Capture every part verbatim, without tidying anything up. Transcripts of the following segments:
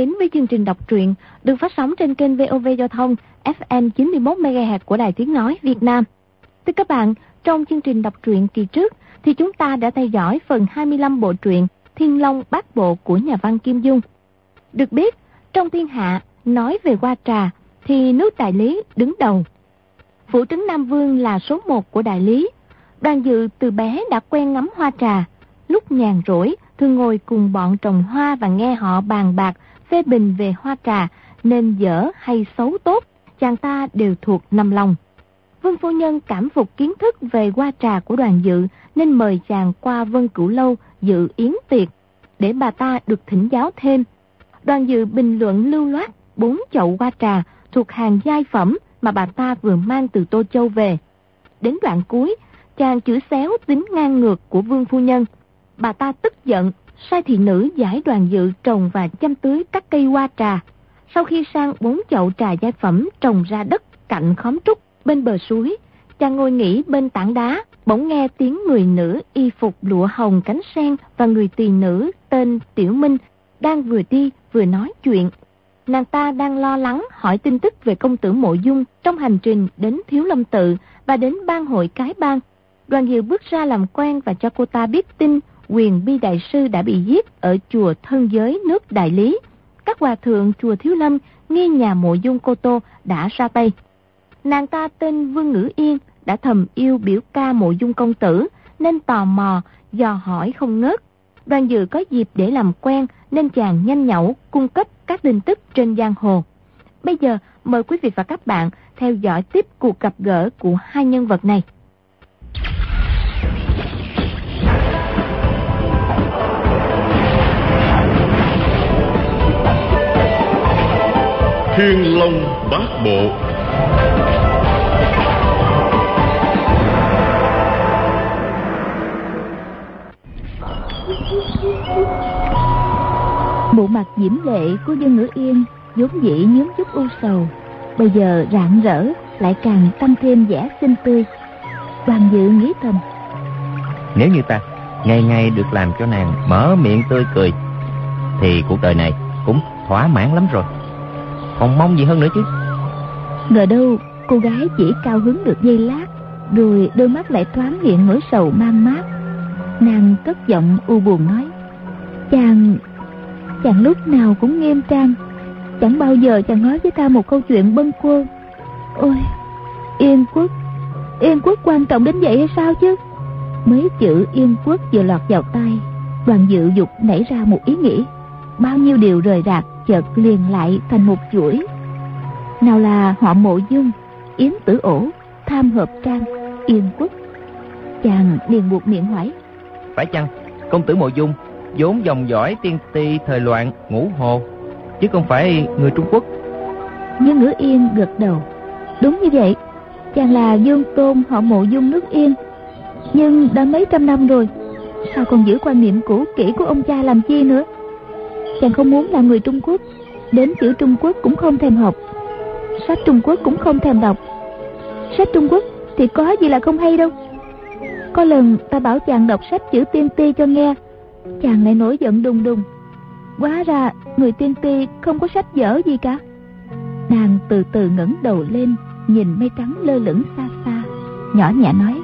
đến với chương trình đọc truyện được phát sóng trên kênh vê o vê Giao thông ép em chín mươi mốt mê ga héc của Đài Tiếng Nói Việt Nam. Thưa các bạn, trong chương trình đọc truyện kỳ trước thì chúng ta đã theo dõi phần hai mươi lăm bộ truyện Thiên Long Bát Bộ của nhà văn Kim Dung. Được biết, trong thiên hạ nói về hoa trà thì nước Đại Lý đứng đầu. Phủ trấn Nam Vương là số một của Đại Lý. Đoàn Dự từ bé đã quen ngắm hoa trà, lúc nhàn rỗi thường ngồi cùng bọn trồng hoa và nghe họ bàn bạc phê bình về hoa trà, nên dở hay xấu tốt, chàng ta đều thuộc nằm lòng. Vương phu nhân cảm phục kiến thức về hoa trà của Đoàn Dự nên mời chàng qua Vân Cửu Lâu dự yến tiệc để bà ta được thỉnh giáo thêm. Đoàn Dự bình luận lưu loát bốn chậu hoa trà thuộc hàng giai phẩm mà bà ta vừa mang từ Tô Châu về. Đến đoạn cuối, chàng chửi xéo tính ngang ngược của Vương phu nhân. Bà ta tức giận, sai thị nữ giải Đoàn Dự trồng và chăm tưới các cây hoa trà. Sau khi sang bốn chậu trà giai phẩm trồng ra đất cạnh khóm trúc bên bờ suối, chàng ngồi nghỉ bên tảng đá, bỗng nghe tiếng người nữ y phục lụa hồng cánh sen và người tỳ nữ tên Tiểu Minh đang vừa đi vừa nói chuyện. Nàng ta đang lo lắng hỏi tin tức về công tử Mộ Dung trong hành trình đến Thiếu Lâm Tự và đến bang hội Cái Bang. Đoàn Dự bước ra làm quen và cho cô ta biết tin Quyền Bi Đại Sư đã bị giết ở chùa Thân Giới nước Đại Lý. Các hòa thượng chùa Thiếu Lâm nghi nhà Mộ Dung Cô Tô đã ra tay. Nàng ta tên Vương Ngữ Yên đã thầm yêu biểu ca Mộ Dung công tử nên tò mò dò hỏi không ngớt. Đoàn Dự có dịp để làm quen nên chàng nhanh nhẩu cung cấp các tin tức trên giang hồ. Bây giờ mời quý vị và các bạn theo dõi tiếp cuộc gặp gỡ của hai nhân vật này. Thiên Long Bát Bộ. Bộ mặt diễm lệ của Vương Ngữ Yên vốn dĩ nhướng chút u sầu, bây giờ rạng rỡ lại càng tăng thêm vẻ xinh tươi. Đoàn Dự nghĩ thầm, nếu như ta ngày ngày được làm cho nàng mở miệng tươi cười thì cuộc đời này cũng thỏa mãn lắm rồi, còn mong gì hơn nữa chứ. Ngờ đâu cô gái chỉ cao hứng được giây lát, rồi đôi mắt lại thoáng hiện nỗi sầu man mác. Nàng cất giọng u buồn nói, chàng chàng lúc nào cũng nghiêm trang, chẳng bao giờ chàng nói với ta một câu chuyện bâng quơ. Ôi, Yên quốc Yên quốc quan trọng đến vậy hay sao chứ? Mấy chữ Yên quốc vừa lọt vào tai, Đoàn Dự dục nảy ra một ý nghĩ. Bao nhiêu điều rời rạc chợt liền lại thành một chuỗi. Nào là họ Mộ Dung, Yến Tử Ổ, Tham Hợp Trang, Yên quốc. Chàng liền buộc miệng hỏi, phải chăng công tử Mộ Dung vốn dòng dõi tiên ti thời loạn Ngũ Hồ, chứ không phải người Trung Quốc? Nhưng Ngữ Yên gật đầu, đúng như vậy. Chàng là vương tôn họ Mộ Dung nước Yên, nhưng đã mấy trăm năm rồi, sao còn giữ quan niệm cũ kỹ của ông cha làm chi nữa? Chàng không muốn là người Trung Quốc, đến chữ Trung Quốc cũng không thèm học, sách Trung Quốc cũng không thèm đọc. Sách Trung Quốc thì có gì là không hay đâu. Có lần ta bảo chàng đọc sách chữ tiên ti cho nghe, chàng lại nổi giận đùng đùng. Hóa ra người tiên ti không có sách vở gì cả. Nàng từ từ ngẩng đầu lên, nhìn mây trắng lơ lửng xa xa, nhỏ nhẹ nói,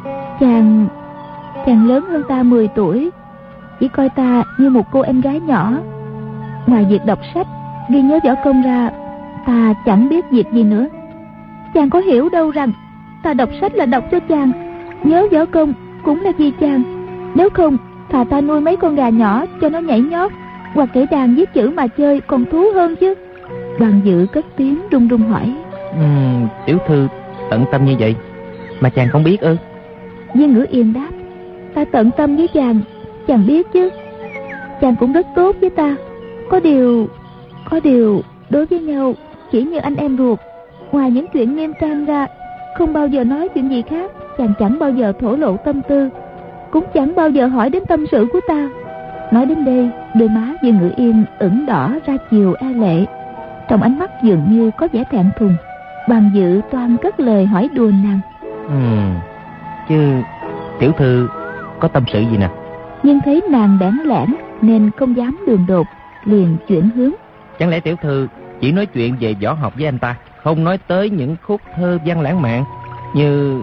Chàng Chàng lớn hơn ta mười tuổi, chỉ coi ta như một cô em gái nhỏ. Ngoài việc đọc sách, ghi nhớ võ công ra, ta chẳng biết việc gì nữa. Chàng có hiểu đâu rằng ta đọc sách là đọc cho chàng, nhớ võ công cũng là vì chàng. Nếu không, thà ta nuôi mấy con gà nhỏ cho nó nhảy nhót, hoặc kể đàn viết chữ mà chơi còn thú hơn chứ. Đoàn Dự cất tiếng run run hỏi, ừ, tiểu thư tận tâm như vậy mà chàng không biết ư? Viên Ngữ Yên đáp, ta tận tâm với chàng, chàng biết chứ. Chàng cũng rất tốt với ta. Có điều Có điều đối với nhau chỉ như anh em ruột. Ngoài những chuyện nghiêm trang ra, không bao giờ nói chuyện gì khác. Chàng chẳng bao giờ thổ lộ tâm tư, cũng chẳng bao giờ hỏi đến tâm sự của ta. Nói đến đây, đôi má Viên Ngữ Yên ửng đỏ ra chiều e lệ, trong ánh mắt dường như có vẻ thẹn thùng. Đoàn Dự toan cất lời hỏi đùa nàng, ừ, chứ tiểu thư có tâm sự gì nè? Nhưng thấy nàng bẽn lẽn nên không dám đường đột, liền chuyển hướng. Chẳng lẽ tiểu thư chỉ nói chuyện về võ học với anh ta, không nói tới những khúc thơ văn lãng mạn như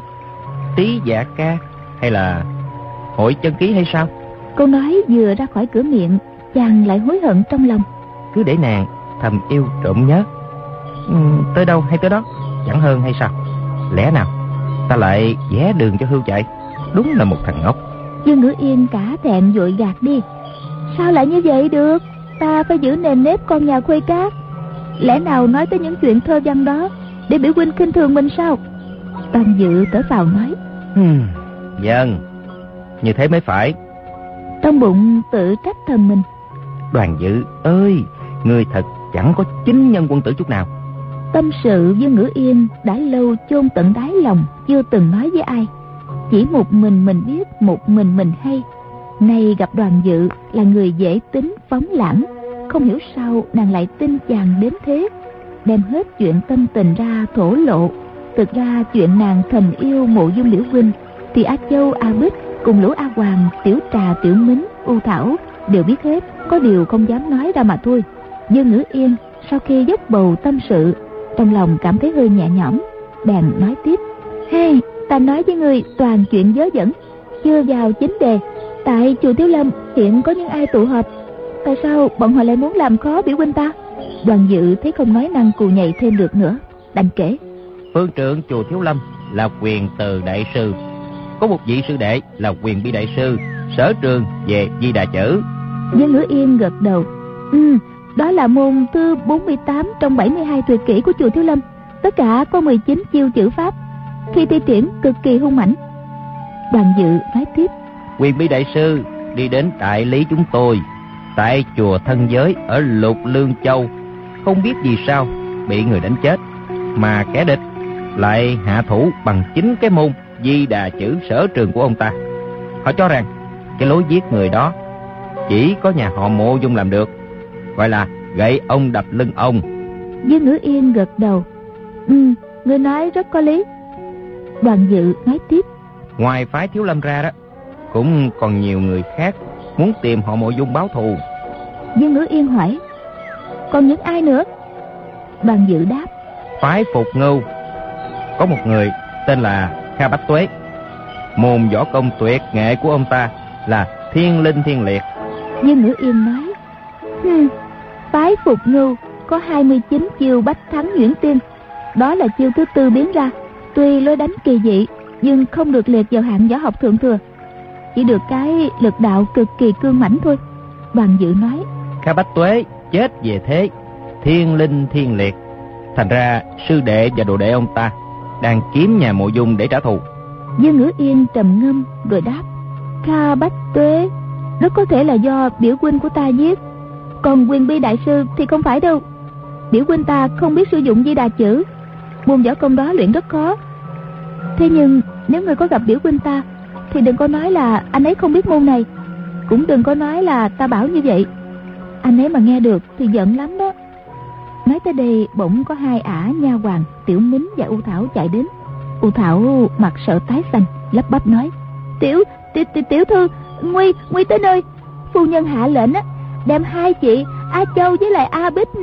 Tý Dạ Ca hay là Hội Chân Ký hay sao? Câu nói vừa ra khỏi cửa miệng, chàng lại hối hận trong lòng. Cứ để nàng thầm yêu trộm nhớ, ừ, tới đâu hay tới đó, chẳng hơn hay sao? Lẽ nào ta lại vẽ đường cho hươu chạy? Đúng là một thằng ngốc. Dương Ngữ Yên cả thẹn vội gạt đi. Sao lại như vậy được? Ta phải giữ nền nếp con nhà Khuê Cát. Lẽ nào nói tới những chuyện thơ văn đó để biểu huynh khinh thường mình sao? Toàn Dự thở phào nói. Hmm, vâng, như thế mới phải. Trong bụng tự trách thầm mình. Đoàn Dự ơi, người thật chẳng có chính nhân quân tử chút nào. Tâm sự Dương Ngữ Yên đã lâu chôn tận đáy lòng, chưa từng nói với ai. Chỉ một mình mình biết, một mình mình hay. Nay gặp Đoàn Dự là người dễ tính phóng lãng, không hiểu sao nàng lại tin chàng đến thế, đem hết chuyện tâm tình ra thổ lộ. Thực ra chuyện nàng thầm yêu Mộ Dung Liễu huynh thì A Châu, A Bích cùng lũ A Hoàng, Tiểu Trà, Tiểu Mính, U Thảo đều biết hết, có điều không dám nói ra mà thôi. Dương Ngữ Yên sau khi dốc bầu tâm sự, trong lòng cảm thấy hơi nhẹ nhõm, bèn nói tiếp. Hey, ta nói với người toàn chuyện vớ vẩn, chưa vào chính đề. Tại chùa Thiếu Lâm hiện có những ai tụ họp, tại sao bọn họ lại muốn làm khó biểu huynh ta? Đoàn Dự thấy không nói năng cù nhầy thêm được nữa, đành kể. Phương trưởng chùa Thiếu Lâm là Quyền Từ đại sư, có một vị sư đệ là Quyền Bi đại sư, sở trường về Di Đà chữ. Dương Ngữ Yên gật đầu. Ừ, đó là môn thứ bốn mươi tám trong bảy mươi hai tuyệt kỹ của chùa Thiếu Lâm. Tất cả có mười chín chiêu chữ pháp, khi thi triển cực kỳ hung mãnh. Đoàn Dự nói tiếp. Quyền Bi đại sư đi đến đại lý chúng tôi tại chùa Thân Giới ở Lục Lương Châu, không biết vì sao bị người đánh chết, mà kẻ địch lại hạ thủ bằng chính cái môn Di Đà chữ sở trường của ông ta. Họ cho rằng cái lối giết người đó chỉ có nhà họ Mộ Dung làm được, gọi là gậy ông đập lưng ông. Dương Ngữ Yên gật đầu. Ừ, người nói rất có lý. Đoàn Dự nói tiếp. Ngoài phái Thiếu Lâm ra đó, cũng còn nhiều người khác muốn tìm họ Mộ Dung báo thù. Dương Ngữ Yên hỏi. Còn những ai nữa? Đoàn Dự đáp. Phái Phục Ngưu có một người tên là Kha Bách Tuế, môn võ công tuyệt nghệ của ông ta là Thiên Linh Thiên Liệt. Dương Ngữ Yên nói. Hừm, phái Phục Ngưu có hai mươi chín chiêu bách thắng nhuyễn tiên, đó là chiêu thứ tư biến ra. Tuy lối đánh kỳ dị nhưng không được liệt vào hạng võ học thượng thừa, chỉ được cái lực đạo cực kỳ cương mãnh thôi. Đoàn Dự nói. Kha Bách Tuế chết về thế Thiên Linh Thiên Liệt, thành ra sư đệ và đồ đệ ông ta đang kiếm nhà Mộ Dung để trả thù. Dương Ngữ Yên trầm ngâm rồi đáp. Kha Bách Tuế rất có thể là do biểu huynh của ta giết, còn Quyền Bi đại sư thì không phải đâu. Biểu huynh ta không biết sử dụng Di Đà chữ, môn võ công đó luyện rất khó. Thế nhưng nếu người có gặp biểu huynh ta thì đừng có nói là anh ấy không biết môn này, cũng đừng có nói là ta bảo như vậy. Anh ấy mà nghe được thì giận lắm đó. Nói tới đây bỗng có hai ả nha hoàn Tiểu Mính và U Thảo chạy đến. U Thảo mặt sợ tái xanh, lắp bắp nói. Tiểu tiểu, tiểu, tiểu thư, nguy nguy tới nơi. Phu nhân hạ lệnh á, đem hai chị A Châu với lại A Bích.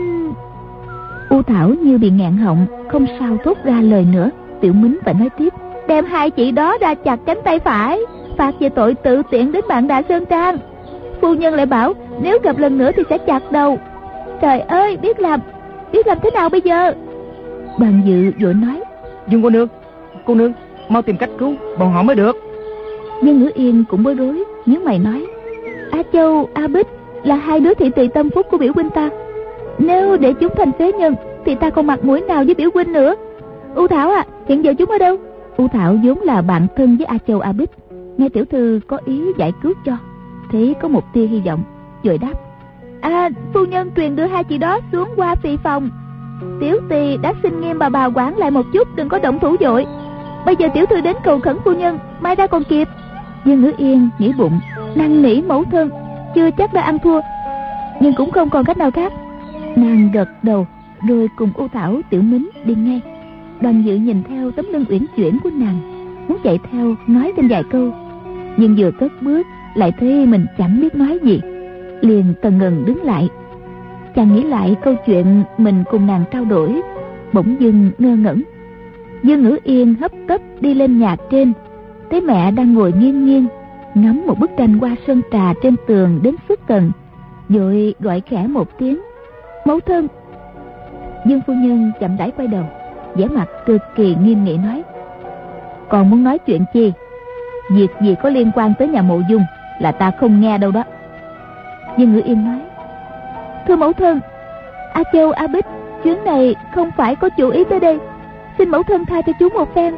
U Thảo như bị nghẹn họng, không sao thốt ra lời nữa. Tiểu Mính phải nói tiếp. Đem hai chị đó ra chặt cánh tay phải, phạt về tội tự tiện đến bạn Đà Sơn Trang. Phu nhân lại bảo nếu gặp lần nữa thì sẽ chặt đầu. Trời ơi, biết làm biết làm thế nào bây giờ? Đoàn Dự vội nói. Dương cô nương, cô nương mau tìm cách cứu bọn họ mới được. Dương Ngữ Yên cũng bối rối, nhớ mày nói. A Châu, A Bích là hai đứa thị tỳ tâm phúc của biểu huynh ta, nếu để chúng thành phế nhân thì ta không mặt mũi nào với biểu huynh nữa. U Thảo à, hiện giờ chúng ở đâu? U Thảo vốn là bạn thân với A Châu, A Bích, nghe tiểu thư có ý giải cứu cho, thấy có một tia hy vọng, vội đáp. À, phu nhân truyền đưa hai chị đó xuống qua phi phòng. Tiểu tỳ đã xin nghiêm bà bà quản lại một chút, đừng có động thủ vội. Bây giờ tiểu thư đến cầu khẩn phu nhân, mai ra còn kịp. Dương Ngữ Yên nghĩ bụng, năn nỉ mẫu thân chưa chắc đã ăn thua, nhưng cũng không còn cách nào khác. Nàng gật đầu rồi cùng U Thảo, Tiểu Mính đi ngay. Đoàn Dự nhìn theo tấm lưng uyển chuyển của nàng, muốn chạy theo nói thêm vài câu, nhưng vừa cất bước lại thấy mình chẳng biết nói gì, liền tần ngần đứng lại. Chàng nghĩ lại câu chuyện mình cùng nàng trao đổi, bỗng dưng ngơ ngẩn. Dương Ngữ Yên hấp tấp đi lên nhà trên, thấy mẹ đang ngồi nghiêng nghiêng ngắm một bức tranh hoa sơn trà trên tường đến xuất thần, vội gọi khẽ một tiếng mẫu thân. Dương phu nhân chậm rãi quay đầu, vẻ mặt cực kỳ nghiêm nghị nói: còn muốn nói chuyện chi? Việc gì có liên quan tới nhà Mộ Dung là ta không nghe đâu đó. Dương Ngữ Yên nói: thưa mẫu thân, A Châu, A Bích chuyến này không phải có chủ ý tới đây, xin mẫu thân tha cho chú một phen.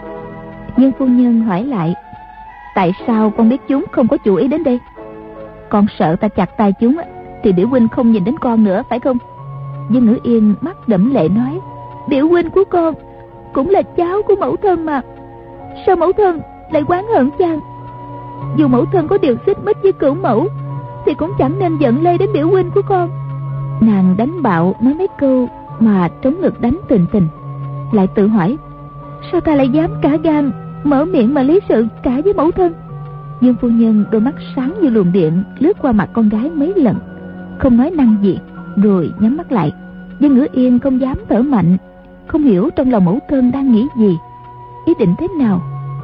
Dương phu nhân hỏi lại: tại sao con biết chúng không có chủ ý đến đây? Con sợ ta chặt tay chúng thì biểu huynh không nhìn đến con nữa, phải không? Dương Ngữ Yên mắt đẫm lệ nói: biểu huynh của con cũng là cháu của mẫu thân mà, sao mẫu thân lại oán hận chàng? Dù mẫu thân có điều xích mích với cửu mẫu thì cũng chẳng nên giận lây đến biểu huynh của con. Nàng đánh bạo nói mấy câu mà trống ngực đánh tình tình, lại tự hỏi: sao ta lại dám cả gan mở miệng mà lý sự cả với mẫu thân? Dương phu nhân đôi mắt sáng như luồng điện lướt qua mặt con gái mấy lần, không nói năng gì, rồi nhắm mắt lại. Dương Ngữ Yên không dám thở mạnh, không hiểu trong lòng mẫu thân đang nghĩ gì, ý định thế nào.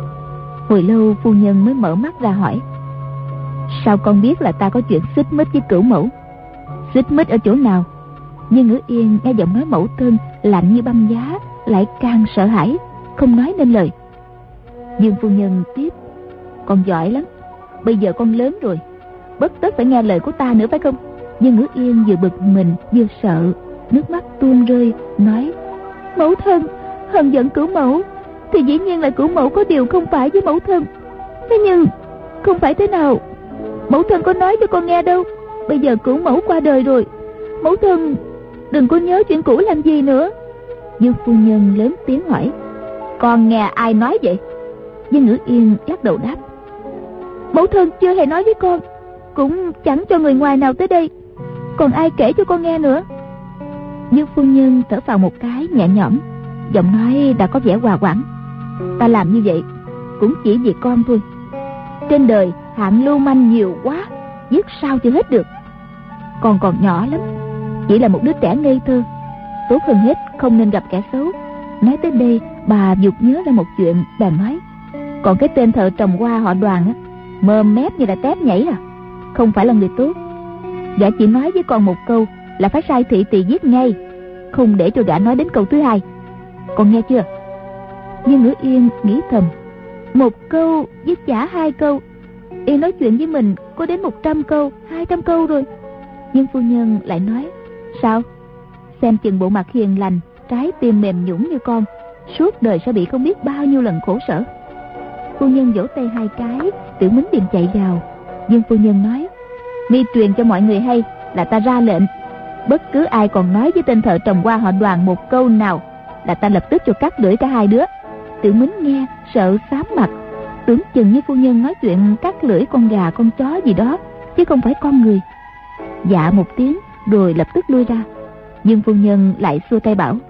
Hồi lâu phu nhân mới mở mắt ra hỏi: sao con biết là ta có chuyện xích mích với cửu mẫu? Xích mích ở chỗ nào? Dương Ngữ Yên nghe giọng nói mẫu thân lạnh như băng giá, lại càng sợ hãi, không nói nên lời. Dương phu nhân tiếp: con giỏi lắm, bây giờ con lớn rồi, bất tất phải nghe lời của ta nữa, phải không? Dương Ngữ Yên vừa bực mình vừa sợ, nước mắt tuôn rơi, nói: mẫu thân hờn giận cửu mẫu thì dĩ nhiên là cửu mẫu có điều không phải với mẫu thân. Thế nhưng không phải thế nào, mẫu thân có nói cho con nghe đâu. Bây giờ cửu mẫu qua đời rồi, mẫu thân đừng có nhớ chuyện cũ làm gì nữa. Dương phu nhân lớn tiếng hỏi: con nghe ai nói vậy? Dương Ngữ Yên lắc đầu đáp: mẫu thân chưa hề nói với con, cũng chẳng cho người ngoài nào tới đây, còn ai kể cho con nghe nữa. Dương phu nhân thở phào một cái nhẹ nhõm, giọng nói đã có vẻ hòa hoãn: ta làm như vậy cũng chỉ vì con thôi. Trên đời hạng lưu manh nhiều quá, giết sao chưa hết được. Con còn nhỏ lắm, chỉ là một đứa trẻ ngây thơ, tốt hơn hết không nên gặp kẻ xấu. Nói tới đây, bà vụt nhớ ra một chuyện, bèn nói: còn cái tên thợ trồng hoa họ Đoàn á, mồm mép như là tép nhảy à, không phải là người tốt. Gã chỉ nói với con một câu là phải sai thị tỳ giết ngay, không để cho gã nói đến câu thứ hai. Con nghe chưa? Nhưng Ngữ Yên nghĩ thầm: một câu với chả hai câu, Yên nói chuyện với mình có đến một trăm câu, hai trăm câu rồi. Nhưng phu nhân lại nói: sao? Xem chừng bộ mặt hiền lành, trái tim mềm nhũn như con, suốt đời sẽ bị không biết bao nhiêu lần khổ sở. Phu nhân vỗ tay hai cái, Tiểu Mính liền chạy vào. Dương phu nhân nói: mi truyền cho mọi người hay là ta ra lệnh, bất cứ ai còn nói với tên thợ trồng hoa họ Đoàn một câu nào là ta lập tức cho cắt lưỡi cả hai đứa. Tiểu Mính nghe sợ xám mặt, tưởng chừng như phu nhân nói chuyện cắt lưỡi con gà con chó gì đó, chứ không phải con người. Dạ một tiếng rồi lập tức lui ra. Dương phu nhân lại xua tay bảo: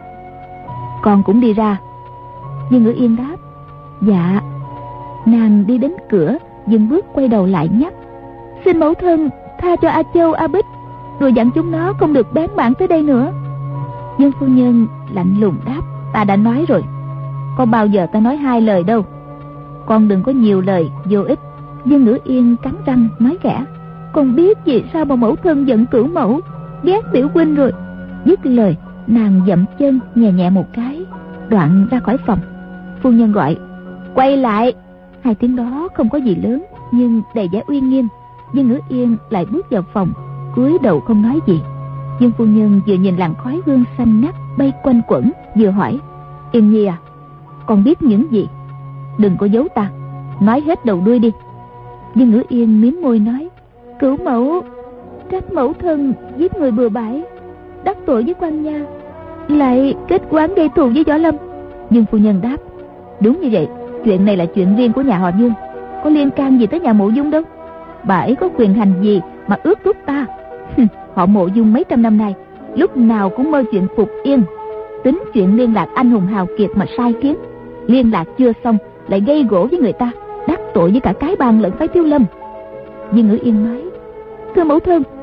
con cũng đi ra. Dương Ngữ Yên đáp: dạ. Nàng đi đến cửa, dừng bước quay đầu lại nhắc: xin mẫu thân tha cho A Châu, A Bích, rồi dặn chúng nó không được bén mảng tới đây nữa. Dương phu nhân lạnh lùng đáp: ta đã nói rồi, có bao giờ ta nói hai lời đâu, con đừng có nhiều lời vô ích. Dương Ngữ Yên cắn răng nói khẽ: con biết vì sao mà mẫu thân giận cửu mẫu, ghét tiểu huynh rồi. Dứt lời, nàng dậm chân nhẹ nhẹ một cái, đoạn ra khỏi phòng. Phu nhân gọi: quay lại. Hai tiếng đó không có gì lớn, nhưng đầy vẻ uy nghiêm. Dương Ngữ Yên lại bước vào phòng, cúi đầu không nói gì. Dương phu nhân vừa nhìn làn khói hương xanh ngắt bay quanh quẩn, vừa hỏi: Yên Nhi à, con biết những gì? Đừng có giấu ta, nói hết đầu đuôi đi. Dương Ngữ Yên mím môi nói: cửu mẫu trách mẫu thân giết người bừa bãi, đắc tội với quan nha, lại kết oán gây thù với Võ Lâm. Dương phu nhân đáp: đúng như vậy, chuyện này là chuyện riêng của nhà họ Dương, có liên can gì tới nhà Mộ Dung đâu. Bà ấy có quyền hành gì mà ước thúc ta? Họ Mộ Dung mấy trăm năm nay lúc nào cũng mơ chuyện phục yên, tính chuyện liên lạc anh hùng hào kiệt mà sai khiến. Liên lạc chưa xong lại gây gổ với người ta, đắc tội với cả cái bang lẫn phái Thiếu Lâm. Dương Ngữ Yên nói: thưa mẫu thân,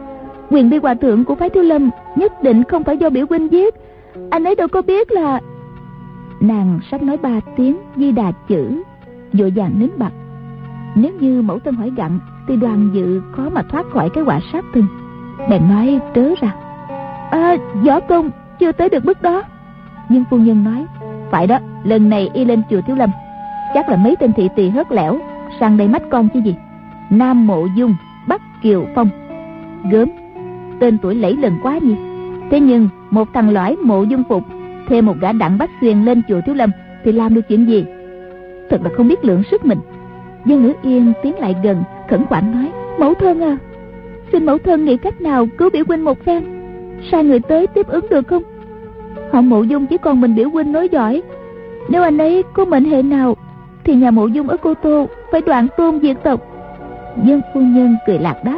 Quyền Bi hòa thượng của phái Thiếu Lâm nhất định không phải do biểu huynh giết. Anh ấy đâu có biết là... Nàng sắp nói ba tiếng Di Đà chữ, vội vàng nín bặt. Nếu như mẫu thân hỏi gặn thì Đoàn Dự khó mà thoát khỏi cái quả sát thân. Bèn nói trớ ra: À, võ công chưa tới được bước đó. Nhưng phu nhân nói: Phải đó, lần này y lên chùa Thiếu Lâm, chắc là mấy tên thị tỳ hớt lẻo sang đây mách con chứ gì. Nam Mộ Dung, Bắc Kiều Phong, gớm, tên tuổi lẫy lừng quá nhỉ. Thế nhưng một thằng lõi Mộ Dung Phục thêm một gã Đặng Bách Xuyên lên chùa Thiếu Lâm thì làm được chuyện gì? Thật là không biết lượng sức mình. Dương Ngữ Yên tiến lại gần khẩn khoản nói: Mẫu thân à, xin mẫu thân nghĩ cách nào cứu biểu huynh một phen, sai người tới tiếp ứng được không? Họ Mộ Dung chỉ còn mình biểu huynh nối dõi. Nếu anh ấy có mệnh hệ nào thì nhà Mộ Dung ở Cô Tô phải đoạn tôn diệt tộc. Dương phu nhân cười lạc đáp: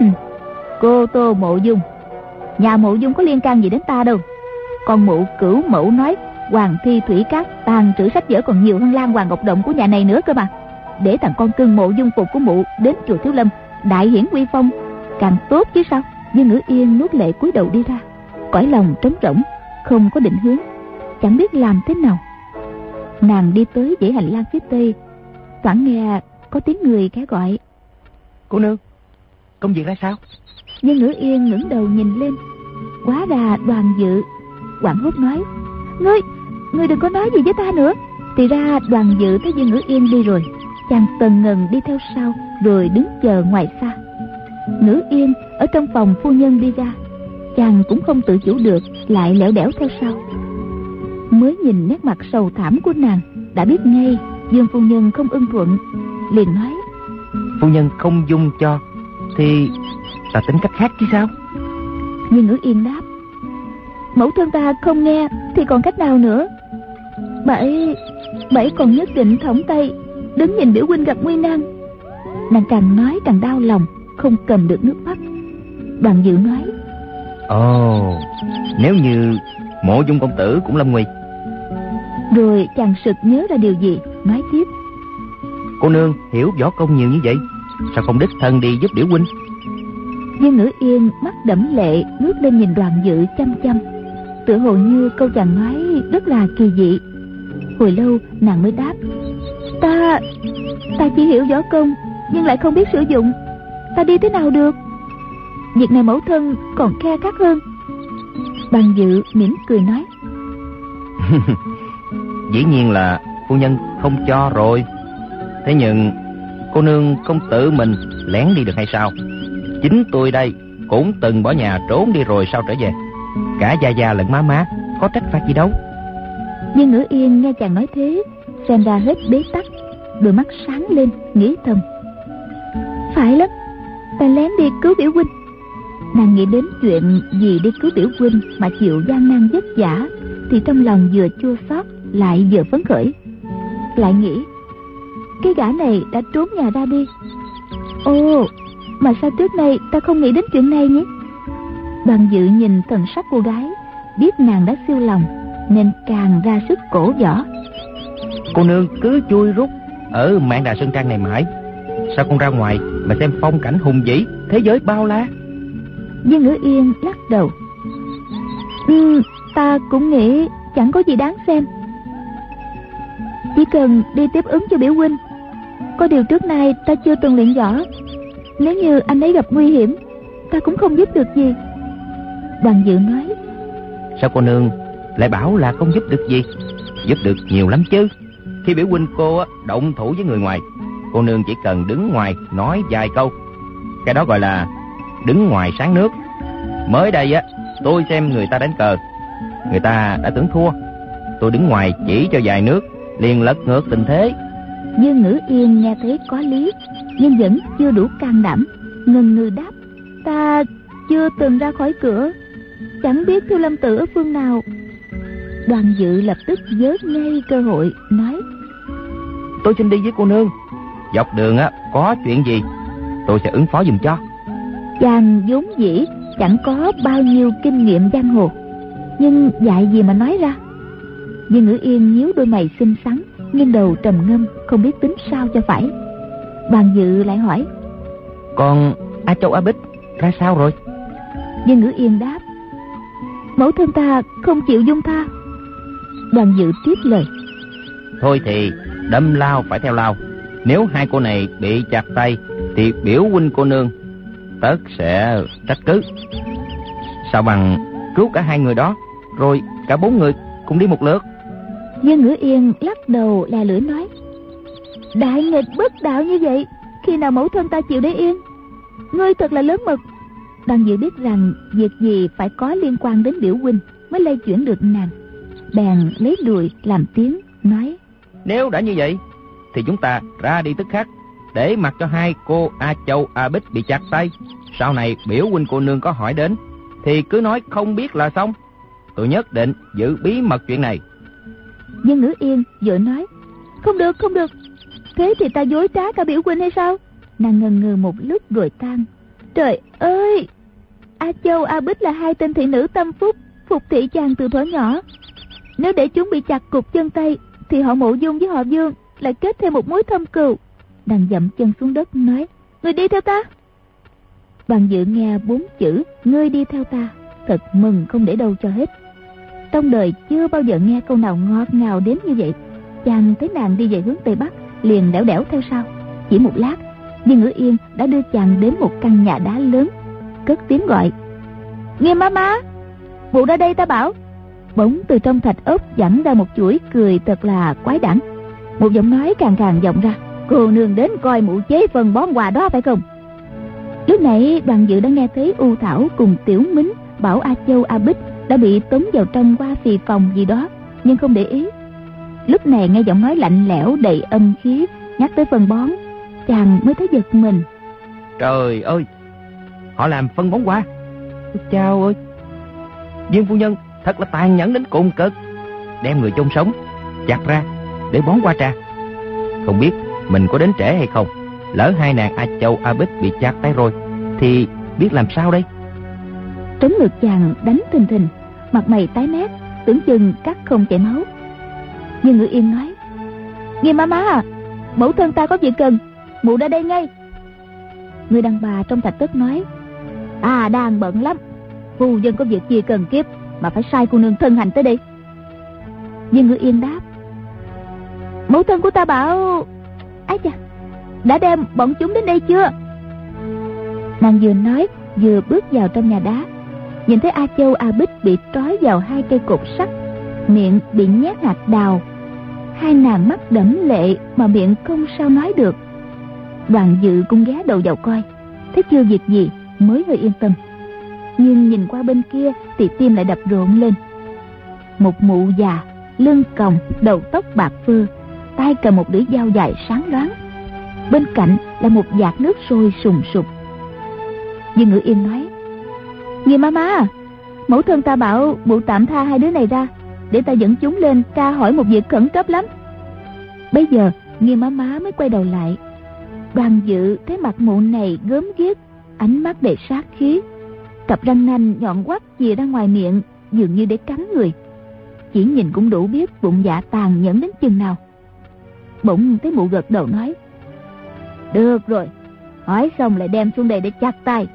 Cô Tô Mộ Dung, nhà Mộ Dung có liên can gì đến ta đâu. Còn Mụ Cửu Mẫu nói Hoàng Thi Thủy Cát tàn trữ sách vở còn nhiều hơn Lan Hoàng Ngọc Động của nhà này nữa cơ mà. Để thằng con cưng Mộ Dung Phục của Mụ đến chùa Thiếu Lâm đại hiển uy phong càng tốt chứ sao. Dương Ngữ Yên nuốt lệ cúi đầu đi ra, cõi lòng trống rỗng, không có định hướng, chẳng biết làm thế nào. Nàng đi tới dãy hành lang phía tây, thoảng nghe có tiếng người khẽ gọi: Cô nương, công việc ra sao? Dương Ngữ Yên ngẩng đầu nhìn lên, hóa ra Đoàn Dự. Hoảng hốt nói: Ngươi, ngươi đừng có nói gì với ta nữa. Thì ra Đoàn Dự thấy Dương Ngữ Yên đi rồi, chàng tần ngần đi theo sau, rồi đứng chờ ngoài xa. Ngữ Yên ở trong phòng phu nhân đi ra, chàng cũng không tự chủ được, lại lẻo đẻo theo sau. Mới nhìn nét mặt sầu thảm của nàng đã biết ngay Dương phu nhân không ưng thuận, liền nói: Phu nhân không dung cho thì ta tính cách khác chứ sao? Dương Ngữ Yên đáp: Mẫu thân ta không nghe thì còn cách nào nữa. Bảy Bảy còn nhất định thõng tay đứng nhìn biểu huynh gặp nguy nan. Nàng càng nói càng đau lòng, không cầm được nước mắt. Đoàn Dự nói: Ồ, oh, nếu như Mộ Dung công tử cũng lâm nguy. Rồi chàng sực nhớ ra điều gì, nói tiếp: Cô nương hiểu võ công nhiều như vậy, sao không đích thân đi giúp biểu huynh? Dương Ngữ Yên mắt đẫm lệ ngước lên nhìn Đoàn Dự chăm chăm, tựa hồ như câu chàng nói rất là kỳ dị. Hồi lâu nàng mới đáp: Ta Ta chỉ hiểu võ công nhưng lại không biết sử dụng, ta đi thế nào được? Việc này mẫu thân còn khe khắc hơn. Đoàn Dự mỉm cười nói: Dĩ nhiên là phu nhân không cho rồi. Thế nhưng cô nương không tự mình lén đi được hay sao? Chính tôi đây cũng từng bỏ nhà trốn đi rồi sao trở về. Cả gia gia lẫn má má có trách phạt gì đâu. Nhưng Ngữ Yên nghe chàng nói thế, xem ra hết bế tắc, đôi mắt sáng lên, nghĩ thầm: Phải lắm, ta lén đi cứu biểu huynh. Nàng nghĩ đến chuyện vì đi cứu biểu huynh mà chịu gian nan vất vả, thì trong lòng vừa chua xót lại vừa phấn khởi. Lại nghĩ: Cái gã này đã trốn nhà ra đi. Ồ, mà sao trước nay ta không nghĩ đến chuyện này nhỉ? Đoàn Dự nhìn thần sắc cô gái, biết nàng đã siêu lòng, nên càng ra sức cổ võ. Cô nương cứ chui rút ở Mạn Đà Sơn Trang này mãi, sao không ra ngoài mà xem phong cảnh hùng vĩ thế giới bao la? Dương Ngữ Yên lắc đầu: Ừ, ta cũng nghĩ chẳng có gì đáng xem. Chỉ cần đi tiếp ứng cho biểu huynh. Có điều trước nay ta chưa từng luyện võ, nếu như anh ấy gặp nguy hiểm, ta cũng không giúp được gì. Đoàn Dự nói: Sao cô nương lại bảo là không giúp được gì? Giúp được nhiều lắm chứ. Khi biểu huynh cô động thủ với người ngoài, cô nương chỉ cần đứng ngoài nói vài câu, cái đó gọi là đứng ngoài sáng nước. Mới đây á, tôi xem người ta đánh cờ, người ta đã tưởng thua, tôi đứng ngoài chỉ cho vài nước, liền lật ngược tình thế. Dương Ngữ Yên nghe thấy có lý, nhưng vẫn chưa đủ can đảm, ngần ngừ đáp: Ta chưa từng ra khỏi cửa, chẳng biết Thiếu Lâm Tự ở phương nào. Đoàn Dự lập tức vớt ngay cơ hội, nói: Tôi xin đi với cô nương, dọc đường á có chuyện gì tôi sẽ ứng phó giùm cho. Chàng vốn dĩ chẳng có bao nhiêu kinh nghiệm giang hồ, nhưng dạy gì mà nói ra. Dương Ngữ Yên nhíu đôi mày xinh xắn, nghiêng đầu trầm ngâm, không biết tính sao cho phải. Đoàn Dự lại hỏi: Còn A Châu A Bích ra sao rồi? Dương Ngữ Yên đáp: Mẫu thân ta không chịu dung tha. Đoàn Dự tiếp lời: Thôi thì đâm lao phải theo lao. Nếu hai cô này bị chặt tay thì biểu huynh cô nương tất sẽ trách cứ. Sao bằng cứu cả hai người đó, rồi cả bốn người cùng đi một lượt. Dương Ngữ Yên lắc đầu là lưỡi nói: Đại nghịch bất đạo như vậy, khi nào mẫu thân ta chịu để yên? Ngươi thật là lớn mật. Đoàn Dự biết rằng việc gì phải có liên quan đến biểu huynh mới lay chuyển được nàng, bèn lấy đùi làm tiếng nói: Nếu đã như vậy thì chúng ta ra đi tức khắc, để mặc cho hai cô A Châu A Bích bị chặt tay. Sau này biểu huynh cô nương có hỏi đến thì cứ nói không biết là xong. Tôi nhất định giữ bí mật chuyện này. Dương Ngữ Yên vội nói: Không được, không được. Thế thì ta dối trá cả biểu huynh hay sao? Nàng ngần ngừ một lúc rồi than: Trời ơi, A Châu A Bích là hai tên thị nữ tâm phúc, phục thị chàng từ thuở nhỏ. Nếu để chúng bị chặt cụt chân tay thì họ Mộ Dung với họ Dương lại kết thêm một mối thâm cừu. Nàng dậm chân xuống đất nói: Người đi theo ta. Đoàn Dự nghe bốn chữ ngươi đi theo ta, thật mừng không để đâu cho hết. Trong đời chưa bao giờ nghe câu nào ngọt ngào đến như vậy. Chàng thấy nàng đi về hướng tây bắc, liền đẻo đẻo theo sau. Chỉ một lát, Dương Ngữ Yên đã đưa chàng đến một căn nhà đá lớn, cất tiếng gọi: Nghiêm má má, mụ ra đây ta bảo. Bỗng từ trong thạch ốc vẳng ra một chuỗi cười thật là quái đản. Một giọng nói càng càng vọng ra: Cô nương đến coi mụ chế phần bón quà đó phải không? Lúc nãy Đoàn Dự đã nghe thấy U Thảo cùng Tiểu Mính bảo A Châu A Bích đã bị tống vào trong qua xì phòng gì đó, nhưng không để ý. Lúc này nghe giọng nói lạnh lẽo đầy âm khí nhắc tới phân bón, chàng mới thấy giật mình. Trời ơi, họ làm phân bón qua. Chao ơi, Dương phu nhân thật là tàn nhẫn đến cùng cực, đem người chôn sống chặt ra để bón qua trà. Không biết mình có đến trễ hay không. Lỡ hai nàng A Châu A Bích bị chặt tay rồi thì biết làm sao đây? Trống ngực chàng đánh thình thình, mặt mày tái mét, tưởng chừng cắt không chảy máu. Nhưng Ngữ Yên nói: Nghiêm má má à, mẫu thân ta có việc cần, mụ ra đây ngay. Người đàn bà trong thạch thất nói: À đang bận lắm, phu nhân có việc gì cần kiếp mà phải sai cô nương thân hành tới đây. Nhưng Ngữ Yên đáp: Mẫu thân của ta bảo... Ái chà, đã đem bọn chúng đến đây chưa? Nàng vừa nói vừa bước vào trong nhà đá, nhìn thấy A Châu A Bích bị trói vào hai cây cột sắt, miệng bị nhét hạt đào. Hai nàng mắt đẫm lệ mà miệng không sao nói được. Đoàn Dự cũng ghé đầu vào coi, thấy chưa việc gì mới hơi yên tâm. Nhưng nhìn qua bên kia thì tim lại đập rộn lên. Một mụ già, lưng còng, đầu tóc bạc phơ, tay cầm một lưỡi dao dài sáng loáng. Bên cạnh là một vạc nước sôi sùng sục. Dương Ngữ Yên nói: Nghiêm má má à, mẫu thân ta bảo mụ tạm tha hai đứa này ra, để ta dẫn chúng lên tra hỏi một việc khẩn cấp lắm. Bây giờ Nghiêm má má mới quay đầu lại. Đoàn Dự thấy mặt mụ này gớm ghiếc, ánh mắt đầy sát khí, cặp răng nanh nhọn quắt chìa ra ngoài miệng, dường như để cắn người. Chỉ nhìn cũng đủ biết bụng dạ tàn nhẫn đến chừng nào. Bỗng thấy mụ gật đầu nói: Được rồi, hỏi xong lại đem xuống đây để chặt tay.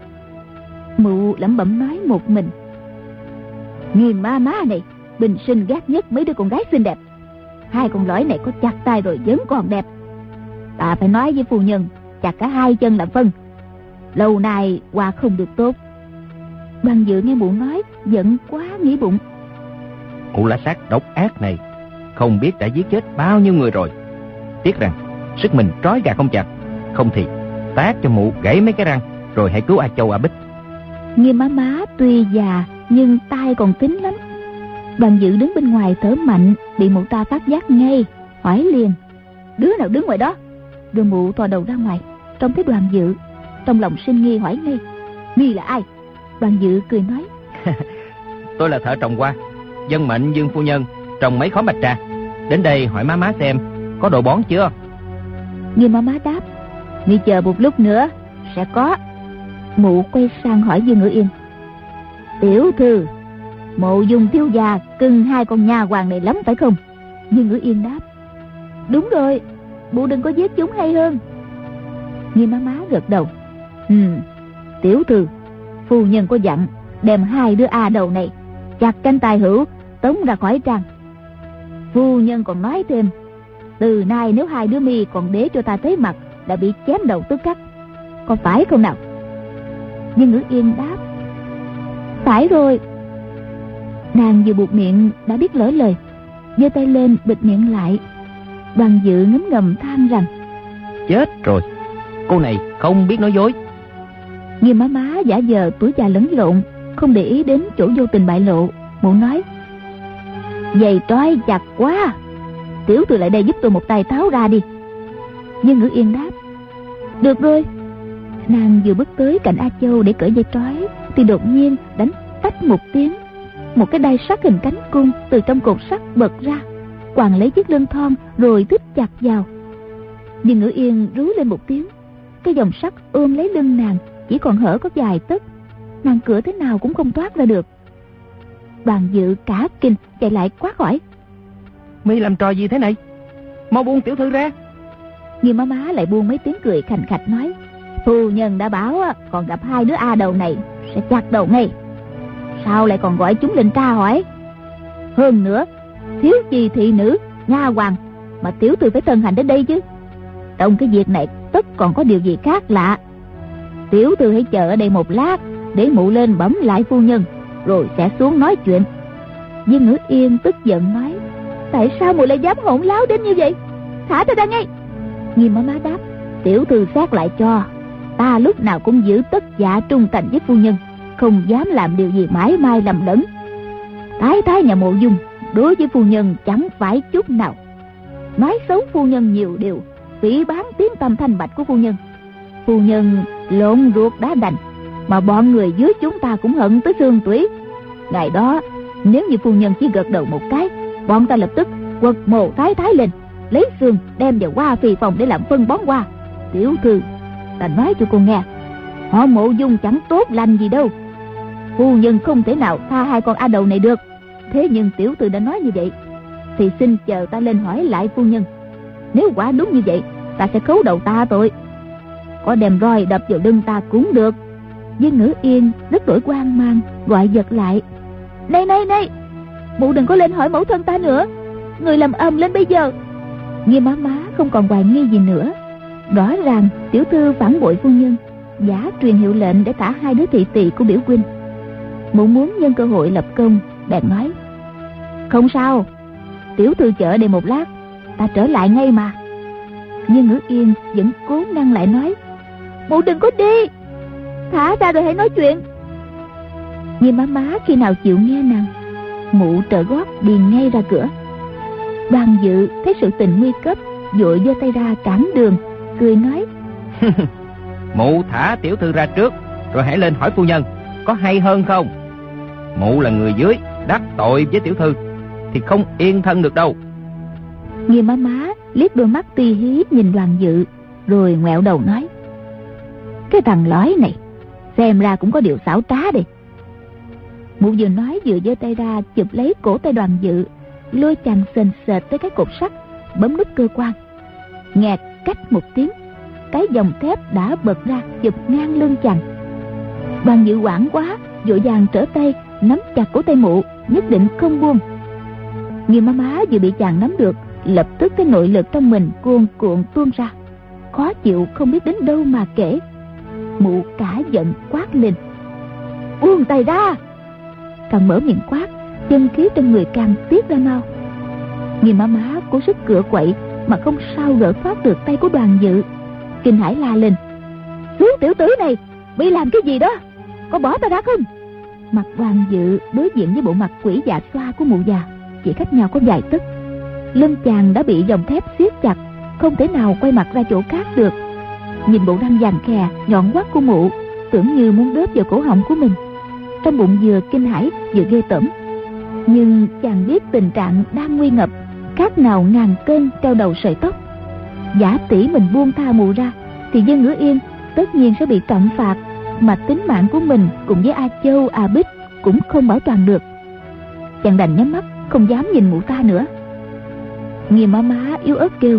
Mụ lẩm bẩm nói một mình: Nghiêm má má này bình sinh ghét nhất mấy đứa con gái xinh đẹp. Hai con lõi này có chặt tay rồi vẫn còn đẹp. Ta phải nói với phu nhân chặt cả hai chân làm phân, lâu nay qua không được tốt. Đoàn Dự nghe mụ nói giận quá, nghĩ bụng: Mụ lá sát độc ác này không biết đã giết chết bao nhiêu người rồi. Tiếc rằng sức mình trói gà không chặt, không thì tát cho mụ gãy mấy cái răng, rồi hãy cứu A Châu A Bích. Nghiêm má má tuy già nhưng tai còn tính lắm. Đoàn Dự đứng bên ngoài thở mạnh, bị mụ ta phát giác ngay, hỏi liền: Đứa nào đứng ngoài đó? Rồi mụ thò đầu ra ngoài, trông thấy Đoàn Dự, trong lòng sinh nghi hỏi ngay: Nghi là ai? Đoàn Dự cười nói: Tôi là thợ trồng hoa, dân mệnh Dương phu nhân trồng mấy khóm bạch trà, đến đây hỏi má má xem có đồ bón chưa. Nghiêm má má đáp: Ngươi chờ một lúc nữa sẽ có. Mụ quay sang hỏi Dương Ngữ Yên: Tiểu thư, Mộ Dung thiếu gia cưng hai con nha hoàng này lắm phải không? Dương Ngữ Yên đáp: Đúng rồi, mụ đừng có giết chúng hay hơn. Nghiêm má má gật đầu: Ừ, tiểu thư, Phu nhân có dặn đem hai đứa A đầu này chặt cánh tay Hữu tống ra khỏi trang. Phu nhân còn nói thêm, từ nay nếu hai đứa mi còn để cho ta thấy mặt đã bị chém đầu tức khắc, có phải không nào? Nhưng Ngữ Yên đáp, phải rồi. Nàng vừa buộc miệng đã biết lỡ lời, giơ tay lên bịt miệng lại. Đoàn Dự ngấm ngầm than rằng, chết rồi, cô này không biết nói dối. Nghiêm má má giả vờ tuổi già lẫn lộn, không để ý đến chỗ vô tình bại lộ. Mụ nói, giày trói chặt quá, tiểu thư lại đây giúp tôi một tay tháo ra đi. Nhưng Ngữ Yên đáp, được rồi. Nàng vừa bước tới cạnh A Châu để cởi dây trói thì đột nhiên đánh tách một tiếng, một cái đai sắt hình cánh cung từ trong cột sắt bật ra, quàng lấy chiếc lưng thon rồi thích chặt vào. Nhưng Ngữ Yên rú lên một tiếng, cái dòng sắt ôm lấy lưng nàng chỉ còn hở có vài tấc, nàng cửa thế nào cũng không thoát ra được. Đoàn Dự cả kinh chạy lại quát hỏi, mi làm trò gì thế này, mau buông tiểu thư ra. Nhưng má má lại buông mấy tiếng cười khành khạch nói, phu nhân đã bảo còn gặp hai đứa A đầu này sẽ chặt đầu ngay, sao lại còn gọi chúng lên tra hỏi? Hơn nữa, thiếu chi thị nữ nha hoàn mà tiểu thư phải thân hành đến đây chứ. Trong cái việc này tất còn có điều gì khác lạ. Tiểu thư hãy chờ ở đây một lát để mụ lên bẩm lại phu nhân, rồi sẽ xuống nói chuyện. Nhưng Ngữ Yên tức giận nói, tại sao mụ lại dám hỗn láo đến như vậy? Thả ta ra ngay. Nghiêm má má đáp, tiểu thư xét lại cho, ta lúc nào cũng giữ tất dạ trung thành với phu nhân, không dám làm điều gì mãi mai lầm lẫn. Thái thái nhà Mộ Dung đối với phu nhân chẳng phải chút nào, nói xấu phu nhân nhiều điều, phỉ báng tiếng tăm thanh bạch của phu nhân. Phu nhân lộn ruột đá đành, mà bọn người dưới chúng ta cũng hận tới xương tủy. Ngày đó nếu như phu nhân chỉ gật đầu một cái, bọn ta lập tức quật mồ thái thái lên, lấy xương đem vào Hoa Phi phòng để làm phân bón hoa. Tiểu thư, ta nói cho cô nghe, họ Mộ Dung chẳng tốt lành gì đâu. Phu nhân không thể nào tha hai con A đầu này được. Thế nhưng tiểu thư đã nói như vậy, thì xin chờ ta lên hỏi lại phu nhân. Nếu quả đúng như vậy, ta sẽ khấu đầu ta tội, có đem roi đập vào lưng ta cũng được. Nhưng Ngữ Yên rất đổi hoang mang, gọi giật lại, này này này, mụ đừng có lên hỏi mẫu thân ta nữa, người làm ầm lên bây giờ. Nghiêm má má không còn hoài nghi gì nữa, rõ ràng tiểu thư phản bội phu nhân, giả truyền hiệu lệnh để thả hai đứa thị tỳ của biểu huynh. Mụ muốn nhân cơ hội lập công, bèn nói, không sao, tiểu thư chờ đây một lát, ta trở lại ngay mà. Nhưng Ngữ Yên vẫn cố ngăn lại nói, mụ đừng có đi, thả ra rồi hãy nói chuyện. Nhưng má má khi nào chịu nghe nàng, mụ trợ gót đi ngay ra cửa. Đoàn Dự thấy sự tình nguy cấp, vội giơ tay ra cản đường, cười nói, mụ thả tiểu thư ra trước, rồi hãy lên hỏi phu nhân, có hay hơn không? Mụ là người dưới, đắc tội với tiểu thư thì không yên thân được đâu. Nghiêm má má liếc đôi mắt ti hí nhìn Đoàn Dự, rồi ngoẹo đầu nói, cái thằng lói này xem ra cũng có điều xảo trá đi. Mụ vừa nói vừa giơ tay ra chụp lấy cổ tay Đoàn Dự, lôi chàng sền sệt tới cái cột sắt, bấm nút cơ quan. Nghẹt cách một tiếng, cái dòng thép đã bật ra chụp ngang lưng chàng. Đoàn Dự hoảng quá, vội vàng trở tay nắm chặt cổ tay mụ, nhất định không buông. Nghiêm má má vừa bị chàng nắm được, lập tức cái nội lực trong mình cuồn cuộn tuôn ra, khó chịu không biết đến đâu mà kể. Mụ cả giận quát lên, buông tay ra. Càng mở miệng quát, chân khí trong người càng tiết ra mau. Nghiêm má má cố sức cựa quậy mà không sao gỡ thoát được tay của Đoàn Dự, kinh hãi la lên, xuống tiểu tử này, bị làm cái gì đó, có bỏ ta ra không? Mặt Đoàn Dự đối diện với bộ mặt quỷ dạ xoa của mụ già chỉ cách nhau có vài tấc. Lưng chàng đã bị dòng thép siết chặt, không thể nào quay mặt ra chỗ khác được. Nhìn bộ răng vàng khè nhọn quắt của mụ, tưởng như muốn đớp vào cổ họng của mình. Trong bụng vừa kinh hãi vừa ghê tởm. Nhưng chàng biết tình trạng đang nguy ngập, khác nào ngàn cân treo đầu sợi tóc. Giả tỷ mình buông tha mụ ra thì Dân Ngữ Yên tất nhiên sẽ bị trọng phạt, mà tính mạng của mình cùng với A Châu, A Bích cũng không bảo toàn được. Chàng đành nhắm mắt không dám nhìn mụ ta nữa. Nghiêm má má yếu ớt kêu,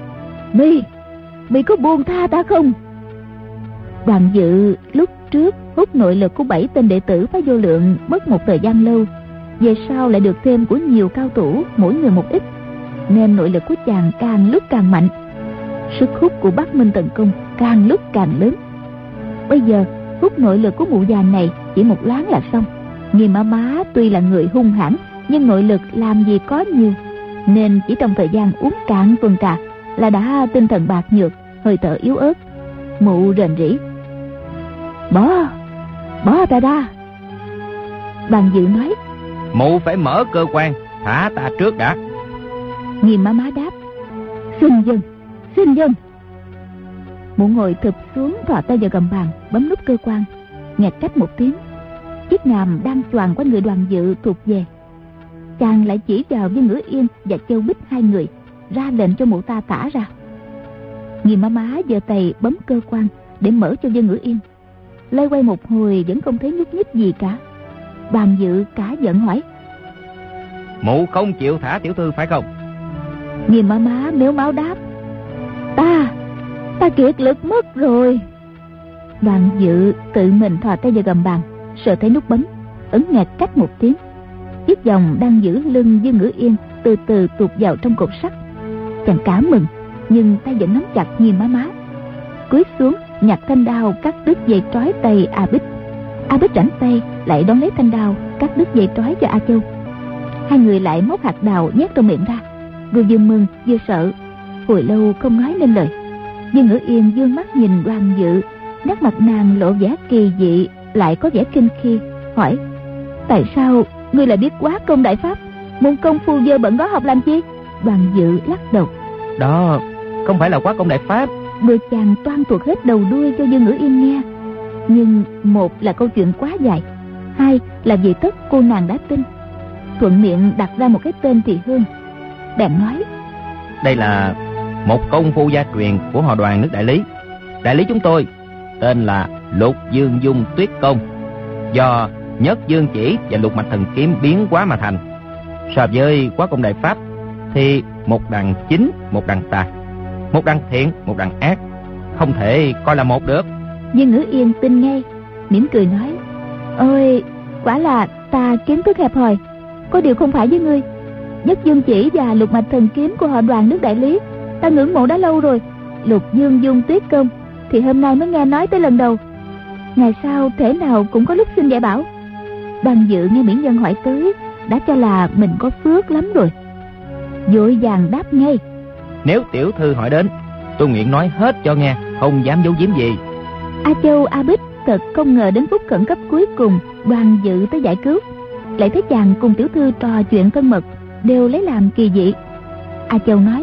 mi mi có buông tha ta không? Đoàn Dự lúc trước hút nội lực của bảy tên đệ tử phái Vô Lượng mất một thời gian lâu, về sau lại được thêm của nhiều cao thủ, mỗi người một ít, nên nội lực của chàng càng lúc càng mạnh. Sức hút của Bắc Minh Thần Công càng lúc càng lớn. Bây giờ hút nội lực của mụ già này chỉ một loáng là xong. Nghiêm Má Má tuy là người hung hãn, nhưng nội lực làm gì có nhiều, nên chỉ trong thời gian uống cạn tuần trà là đã tinh thần bạc nhược, hơi thở yếu ớt. Mụ rền rĩ: Bỏ, bỏ ta ra. Bàn Dự nói: Mụ phải mở cơ quan, thả ta trước đã. Nghiêm Má Má đáp: Xin dân, xin dân. Mụ ngồi thụp xuống, thò tay vào gầm bàn, bấm nút cơ quan. Nghẹt cách một tiếng, chiếc ngàm đang choàng quanh người Đoàn Dự thụt về. Chàng lại chỉ vào với Ngữ Yên và Châu Bích hai người, ra lệnh cho mụ ta thả ra. Nghiêm Má Má giơ tay bấm cơ quan để mở cho Dân Ngữ Yên. Lây quay một hồi vẫn không thấy nhúc nhích gì cả. Bàn Dự cả giận hỏi: Mụ không chịu thả tiểu thư phải không? Nghiêm Má Má méo máu đáp: Ta, ta kiệt lực mất rồi. Bàn Dự tự mình thò tay vào gầm bàn, sờ thấy nút bấm, ấn nghẹt cách một tiếng. Chiếc vòng đang giữ lưng Dân Ngữ Yên từ từ tụt vào trong cột sắt. Chàng cảm mừng, nhưng tay vẫn nắm chặt Nghiêm Má Má. Cúi xuống nhặt thanh đao cắt đứt dây trói tay A Bích. A Bích rảnh tay lại đón lấy thanh đao cắt đứt dây trói cho A Châu. Hai người lại móc hạt đào nhét trong miệng ra, vừa vừa mừng vừa sợ, hồi lâu không nói nên lời. Dân Ngữ Yên dương mắt nhìn Đoàn Dự, nét mặt nàng lộ vẻ kỳ dị, lại có vẻ kinh khi, hỏi: Tại sao ngươi lại biết quá công đại pháp? Môn công phu dơ bẩn đó học làm chi? Đoàn Dự lắc đầu: Đó không phải là quá công đại pháp. Đưa chàng toan thuật hết đầu đuôi cho Dân Ngữ Yên nghe. Nhưng một là câu chuyện quá dài, hai là vì tất cô nàng đã tin. Thuận miệng đặt ra một cái tên thì hơn. Bèn nói: Đây là một công phu gia truyền của họ Đoàn nước Đại Lý. Đại lý chúng tôi tên là Lục Dương Dung Tuyết Công, do Nhất Dương Chỉ và Lục Mạch Thần Kiếm biến hóa mà thành. So với quá công đại pháp thì một đằng chính, một đằng tà, một đằng thiện, một đằng ác, không thể coi là một được. Dân Ngữ Yên tin ngay, mỉm cười nói: Ôi, quả là ta kiến thức hẹp hòi, có điều không phải với ngươi. Nhất Dương Chỉ và Lục Mạch Thần Kiếm của họ Đoàn nước Đại Lý ta ngưỡng mộ đã lâu rồi. Lục Dương Dung Tuyết Công thì hôm nay mới nghe nói tới lần đầu. Ngày sau thể nào cũng có lúc xin dạy bảo. Đoàn Dự nghe mỹ nhân hỏi tới, đã cho là mình có phước lắm rồi, vội vàng đáp ngay: Nếu tiểu thư hỏi đến, tôi nguyện nói hết cho nghe, không dám giấu giếm gì. A Châu, A Bích thật không ngờ đến phút khẩn cấp cuối cùng Đoàn Dự tới giải cứu, lại thấy chàng cùng tiểu thư trò chuyện thân mật, đều lấy làm kỳ dị. A Châu nói: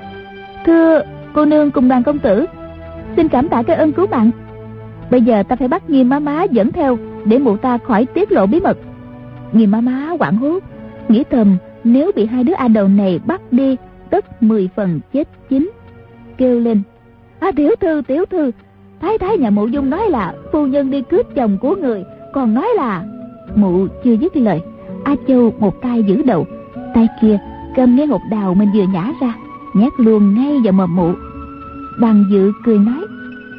Thưa cô nương cùng Đoàn công tử, xin cảm tạ cái ơn cứu mạng. Bây giờ ta phải bắt Nghiêm Má Má dẫn theo, để mụ ta khỏi tiết lộ bí mật. Nghiêm Má Má hoảng hốt, nghĩ thầm nếu bị hai đứa A Đầu này bắt đi, tất mười phần chết chín. Kêu lên: À, tiểu thư, tiểu thư, thái thái nhà mụ Dung nói là phu nhân đi cướp chồng của người, còn nói là... Mụ chưa dứt lời, A Châu một tay giữ đầu, tay kia cầm nghe hột đào mình vừa nhả ra, nhét luôn ngay vào mồm mụ. Đoàn Dự cười nói: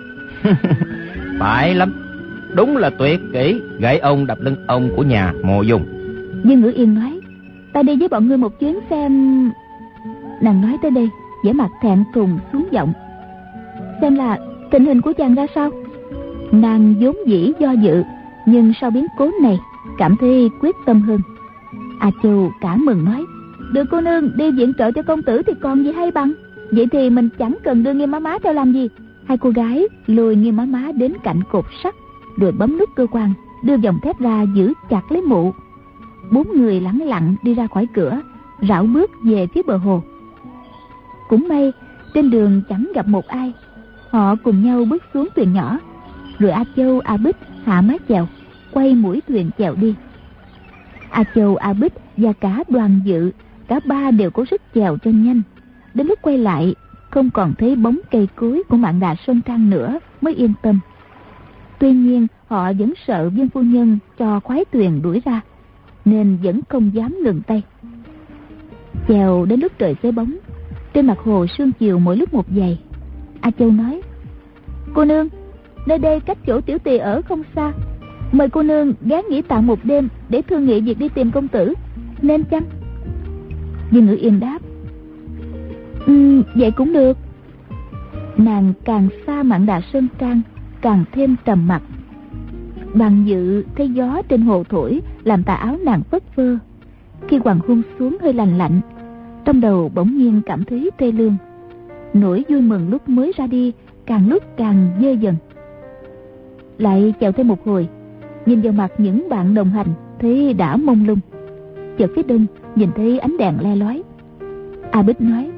Phải lắm, đúng là tuyệt kỹ gãy ông đập lưng ông của nhà Mộ Dung. Dương Ngữ Yên nói: Ta đi với bọn ngươi một chuyến xem... Nàng nói tới đây, vẻ mặt thẹn thùng xuống giọng: Xem là tình hình của chàng ra sao? Nàng vốn dĩ do dự, nhưng sau biến cố này cảm thấy quyết tâm hơn. A Châu cả mừng nói: Được cô nương đi viện trợ cho công tử thì còn gì hay bằng. Vậy thì mình chẳng cần đưa Nghiêm Má Má theo làm gì. Hai cô gái lùi Nghiêm Má Má đến cạnh cột sắt, rồi bấm nút cơ quan, đưa vòng thép ra giữ chặt lấy mụ. Bốn người lẳng lặng đi ra khỏi cửa, rảo bước về phía bờ hồ. Cũng may trên đường chẳng gặp một ai. Họ cùng nhau bước xuống thuyền nhỏ, rồi A Châu, A Bích hạ mái chèo, quay mũi thuyền chèo đi. A Châu, A Bích và cả Đoàn Dự, cả ba đều có sức chèo cho nhanh. Đến lúc quay lại không còn thấy bóng cây cối của Mạn Đà Sơn Trang nữa mới yên tâm. Tuy nhiên họ vẫn sợ Viên phu nhân cho khoái thuyền đuổi ra, nên vẫn không dám ngừng tay. Chèo đến lúc trời xế bóng, trên mặt hồ sương chiều mỗi lúc một dày. A Châu nói: Cô nương, nơi đây cách chỗ tiểu tỳ ở không xa, Mời cô nương gán nghỉ tạm một đêm để thương nghị việc đi tìm công tử, nên chăng? Dương Ngữ Yên đáp: Ừ, vậy cũng được. Nàng càng xa Mạn Đà Sơn Trang càng thêm trầm mặc. Bằng Dự thấy gió trên hồ thổi làm tà áo nàng phất phơ. Khi hoàng hôn xuống hơi lạnh lạnh, trong đầu bỗng nhiên cảm thấy tê lương. Nỗi vui mừng lúc mới ra đi càng lúc càng dơ dần. Lại chèo thêm một hồi, nhìn vào mặt những bạn đồng hành thấy đã mông lung. Chợt phía đông nhìn thấy ánh đèn le lói. A Bích nói: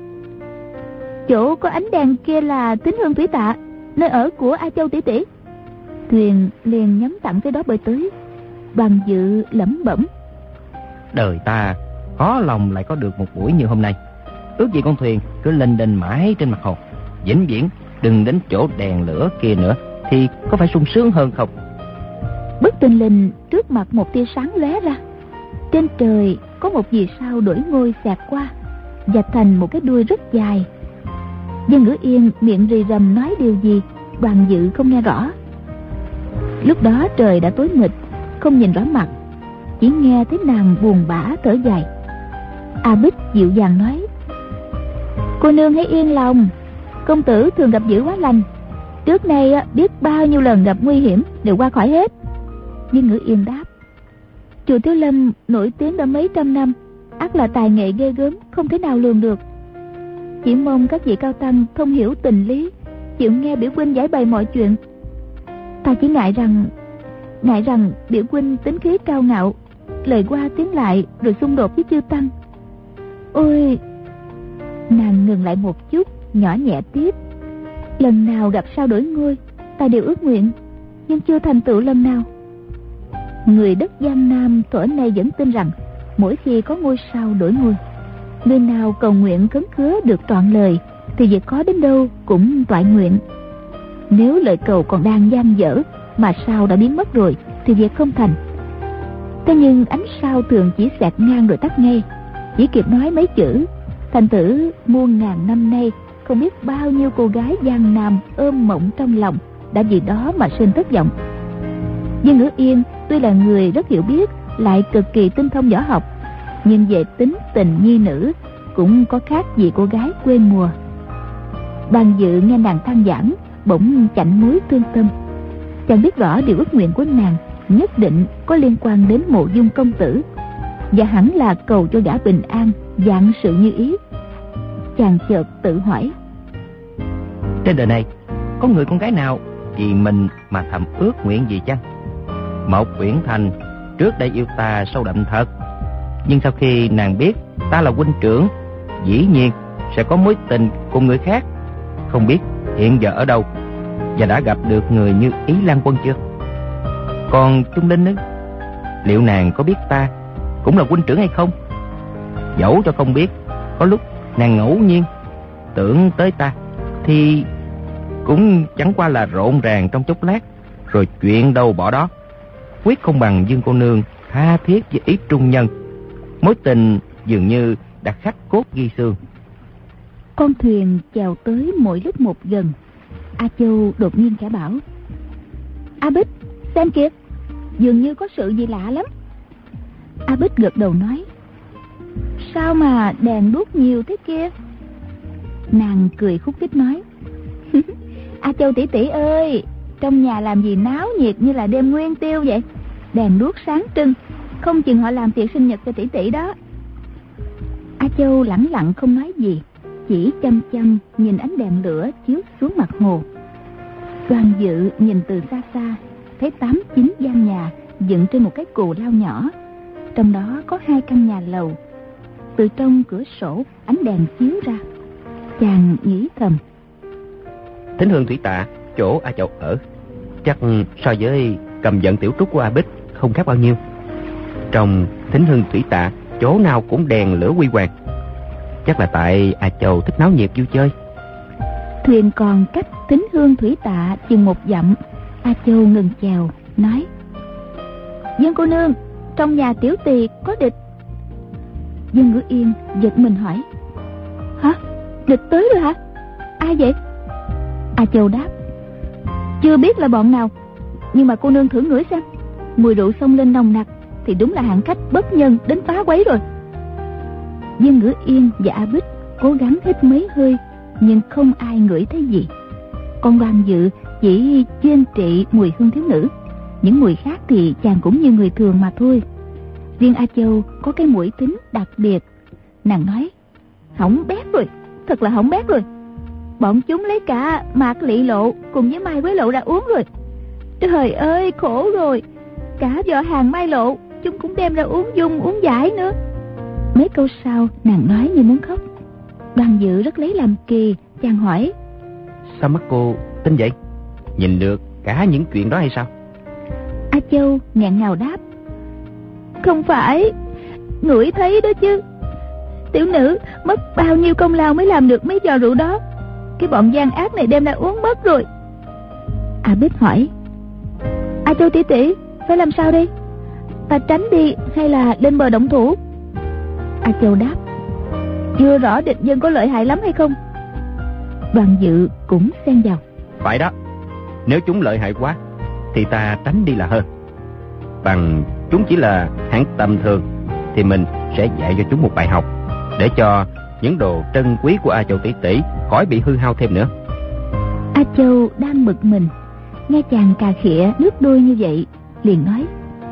Chỗ có ánh đèn kia là Tín Hương Thủy Tạ, nơi ở của A Châu tỷ tỷ. Thuyền liền nhắm tặng tới đó bơi tới. Bằng Dự lẩm bẩm: Đời ta khó lòng lại có được một buổi như hôm nay. Ước gì con thuyền cứ lênh đênh mãi trên mặt hồ, vĩnh viễn đừng đến chỗ đèn lửa kia nữa, thì có phải sung sướng hơn không? Bất thình lình trước mặt một tia sáng lóe ra. Trên trời có một vì sao đổi ngôi xẹt qua, và thành một cái đuôi rất dài. Dương Ngữ Yên miệng rì rầm nói điều gì, Đoàn Dự không nghe rõ. Lúc đó trời đã tối mịt, không nhìn rõ mặt, chỉ nghe thấy nàng buồn bã thở dài. A Bích dịu dàng nói: Cô nương hãy yên lòng, công tử thường gặp dữ hóa lành. Trước nay biết bao nhiêu lần gặp nguy hiểm đều qua khỏi hết. Dương Ngữ Yên đáp: Chùa Thiếu Lâm nổi tiếng đã mấy trăm năm, ắt là tài nghệ ghê gớm không thể nào lường được. Chỉ mong các vị cao tăng thông hiểu tình lý, chịu nghe biểu huynh giải bày mọi chuyện. Ta chỉ ngại rằng ngại rằng biểu huynh tính khí cao ngạo, lời qua tiếng lại rồi xung đột với chư tăng. Ôi! Nàng ngừng lại một chút, nhỏ nhẹ tiếp: Lần nào gặp sao đổi ngôi, ta đều ước nguyện, nhưng chưa thành tựu lần nào. Người đất Giang Nam thuở nay vẫn tin rằng mỗi khi có ngôi sao đổi ngôi, người nào cầu nguyện khấn khứa được trọn lời thì việc khó đến đâu cũng toại nguyện. Nếu lời cầu còn đang dang dở mà sao đã biến mất rồi thì việc không thành. Thế nhưng ánh sao thường chỉ xẹt ngang rồi tắt ngay, chỉ kịp nói mấy chữ. Thành tử muôn ngàn năm nay không biết bao nhiêu cô gái Giang Nam ôm mộng trong lòng đã vì đó mà sinh thất vọng. Dương Ngữ Yên tuy là người rất hiểu biết, lại cực kỳ tinh thông võ học, nhưng về tính tình nhi nữ cũng có khác gì cô gái quê mùa. Ban Dự nghe nàng than vãn, bỗng chạnh mũi thương tâm. Chàng biết rõ điều ước nguyện của nàng nhất định có liên quan đến Mộ Dung công tử, và hẳn là cầu cho gã bình an, vạn sự như ý. Chàng chợt tự hỏi: Trên đời này có người con gái nào vì mình mà thầm ước nguyện gì chăng? Mộc Uyển Thành trước đây yêu ta sâu đậm thật, nhưng sau khi nàng biết ta là huynh trưởng, dĩ nhiên sẽ có mối tình cùng người khác. Không biết hiện giờ ở đâu, và đã gặp được người như Ý Lan Quân chưa? Còn Trung Linh ấy, liệu nàng có biết ta cũng là huynh trưởng hay không? Dẫu cho không biết, có lúc nàng ngẫu nhiên tưởng tới ta thì cũng chẳng qua là rộn ràng trong chốc lát, rồi chuyện đâu bỏ đó. Quyết không bằng Dương cô nương tha thiết với ý trung nhân, mối tình dường như đã khắc cốt ghi xương. Con thuyền chèo tới mỗi lúc một gần. A Châu đột nhiên khẽ bảo: A Bích, xem kìa, dường như có sự gì lạ lắm. A Bích gật đầu nói: Sao mà đèn đuốc nhiều thế kia? Nàng cười khúc khích nói: A Châu tỷ tỷ ơi, trong nhà làm gì náo nhiệt như là đêm nguyên tiêu vậy? Đèn đuốc sáng trưng, không chừng họ làm tiệc sinh nhật cho tỷ tỷ đó. A Châu lẳng lặng không nói gì, chỉ chăm chăm nhìn ánh đèn lửa chiếu xuống mặt hồ. Đoàn Dự nhìn từ xa xa, thấy tám chín gian nhà dựng trên một cái cù lao nhỏ, trong đó có hai căn nhà lầu. Từ trong cửa sổ ánh đèn chiếu ra, chàng nghĩ thầm: Thính Hương Thủy Tạ, chỗ A Châu ở, chắc so với Cầm Vận Tiểu Trúc của A Bích không khác bao nhiêu. Trong Thính Hương Thủy Tạ chỗ nào cũng đèn lửa huy hoàng, chắc là tại A Châu thích náo nhiệt vui chơi. Thuyền còn cách Thính Hương Thủy Tạ chừng một dặm. A Châu ngừng chèo nói: Dương cô nương, trong nhà tiểu tỳ có địch. Dương Ngữ Yên giật mình hỏi: Hả? Địch tới rồi hả? Ai vậy? A Châu đáp: Chưa biết là bọn nào, nhưng mà cô nương thử ngửi xem. mùi rượu xông lên nồng nặc thì đúng là hạng khách bất nhân đến phá quấy rồi. Dương Ngữ Yên và A Bích cố gắng hít mấy hơi nhưng không ai ngửi thấy gì. Còn Đoàn Dự chỉ chuyên trị mùi hương thiếu nữ, những mùi khác thì chàng cũng như người thường mà thôi. Riêng A Châu có cái mũi tính đặc biệt. Nàng nói: hỏng bét rồi, thật là hỏng bét rồi. Bọn chúng lấy cả Mạc Lị Lộ cùng với Mai Quế Lộ ra uống rồi. Trời ơi, khổ rồi. Cả vợ hàng Mai Lộ chúng cũng đem ra uống dung uống giải nữa. Mấy câu sau nàng nói như muốn khóc. Đoàn Dự rất lấy làm kỳ, chàng hỏi: sao mắt cô tin vậy? Nhìn được cả những chuyện đó hay sao? A Châu nghẹn ngào đáp: không phải, ngửi thấy đó chứ. Tiểu nữ mất bao nhiêu công lao mới làm được mấy giò rượu đó. Cái bọn gian ác này đem ra uống mất rồi. A Bích hỏi: A Châu tỷ tỷ, phải làm sao đây? Ta tránh đi hay là lên bờ động thủ? A Châu đáp: chưa rõ địch nhân có lợi hại lắm hay không. Đoàn Dự cũng xen vào: phải đó, nếu chúng lợi hại quá thì ta tránh đi là hơn. Bằng chúng chỉ là hạng tầm thường thì mình sẽ dạy cho chúng một bài học, để cho những đồ trân quý của A Châu tỷ tỷ khỏi bị hư hao thêm nữa. A Châu đang bực mình, nghe chàng cà khịa nước đôi như vậy liền nói: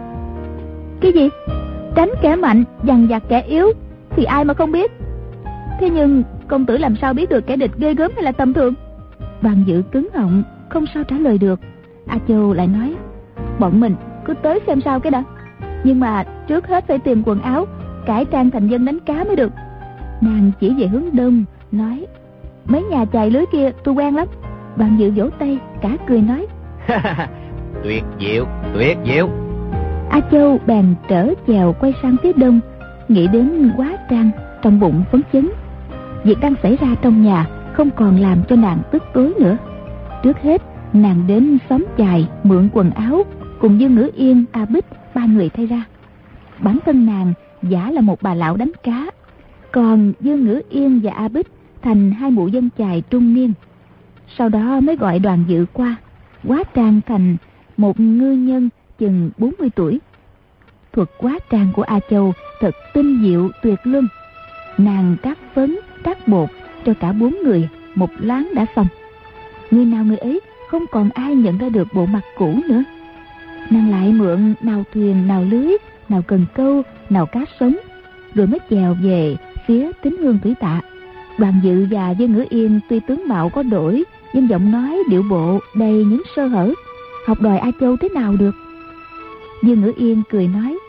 cái gì? Tránh kẻ mạnh dằn vặt kẻ yếu thì ai mà không biết. Thế nhưng công tử làm sao biết được kẻ địch ghê gớm hay là tầm thường? Đoàn Dự cứng họng không sao trả lời được. A Châu lại nói: bọn mình cứ tới xem sao cái đã. Nhưng mà trước hết phải tìm quần áo, cải trang thành dân đánh cá mới được. Nàng chỉ về hướng đông nói: mấy nhà chài lưới kia tôi quen lắm. Đoàn Dự vỗ tay cả cười nói: tuyệt diệu, tuyệt diệu. A Châu bèn trở chèo quay sang phía đông, nghĩ đến Quá Trang, trong bụng phấn chấn. Việc đang xảy ra trong nhà không còn làm cho nàng tức tối nữa. Trước hết nàng đến xóm chài mượn quần áo cùng Dương Ngữ Yên, A Bích ba người thay ra. Bản thân nàng giả là một bà lão đánh cá, còn Dương Ngữ Yên và A Bích thành hai mụ dân chài trung niên. Sau đó mới gọi Đoàn Dự qua. Quá Trang thành một ngư nhân chừng bốn mươi tuổi. Thuật hóa trang của A Châu thật tinh diệu tuyệt luân. Nàng trát phấn, trát bột cho cả bốn người một láng đã xong. Người nào người ấy không còn ai nhận ra được bộ mặt cũ nữa. Nàng lại mượn nào thuyền, nào lưới, nào cần câu, nào cá sống, rồi mới chèo về phía Tín Hương Thủy Tạ. Đoàn Dự và Dương Ngữ Yên tuy tướng mạo có đổi, nhưng giọng nói điệu bộ đầy những sơ hở, học đòi A Châu thế nào được. Dương Ngữ Yên cười nói: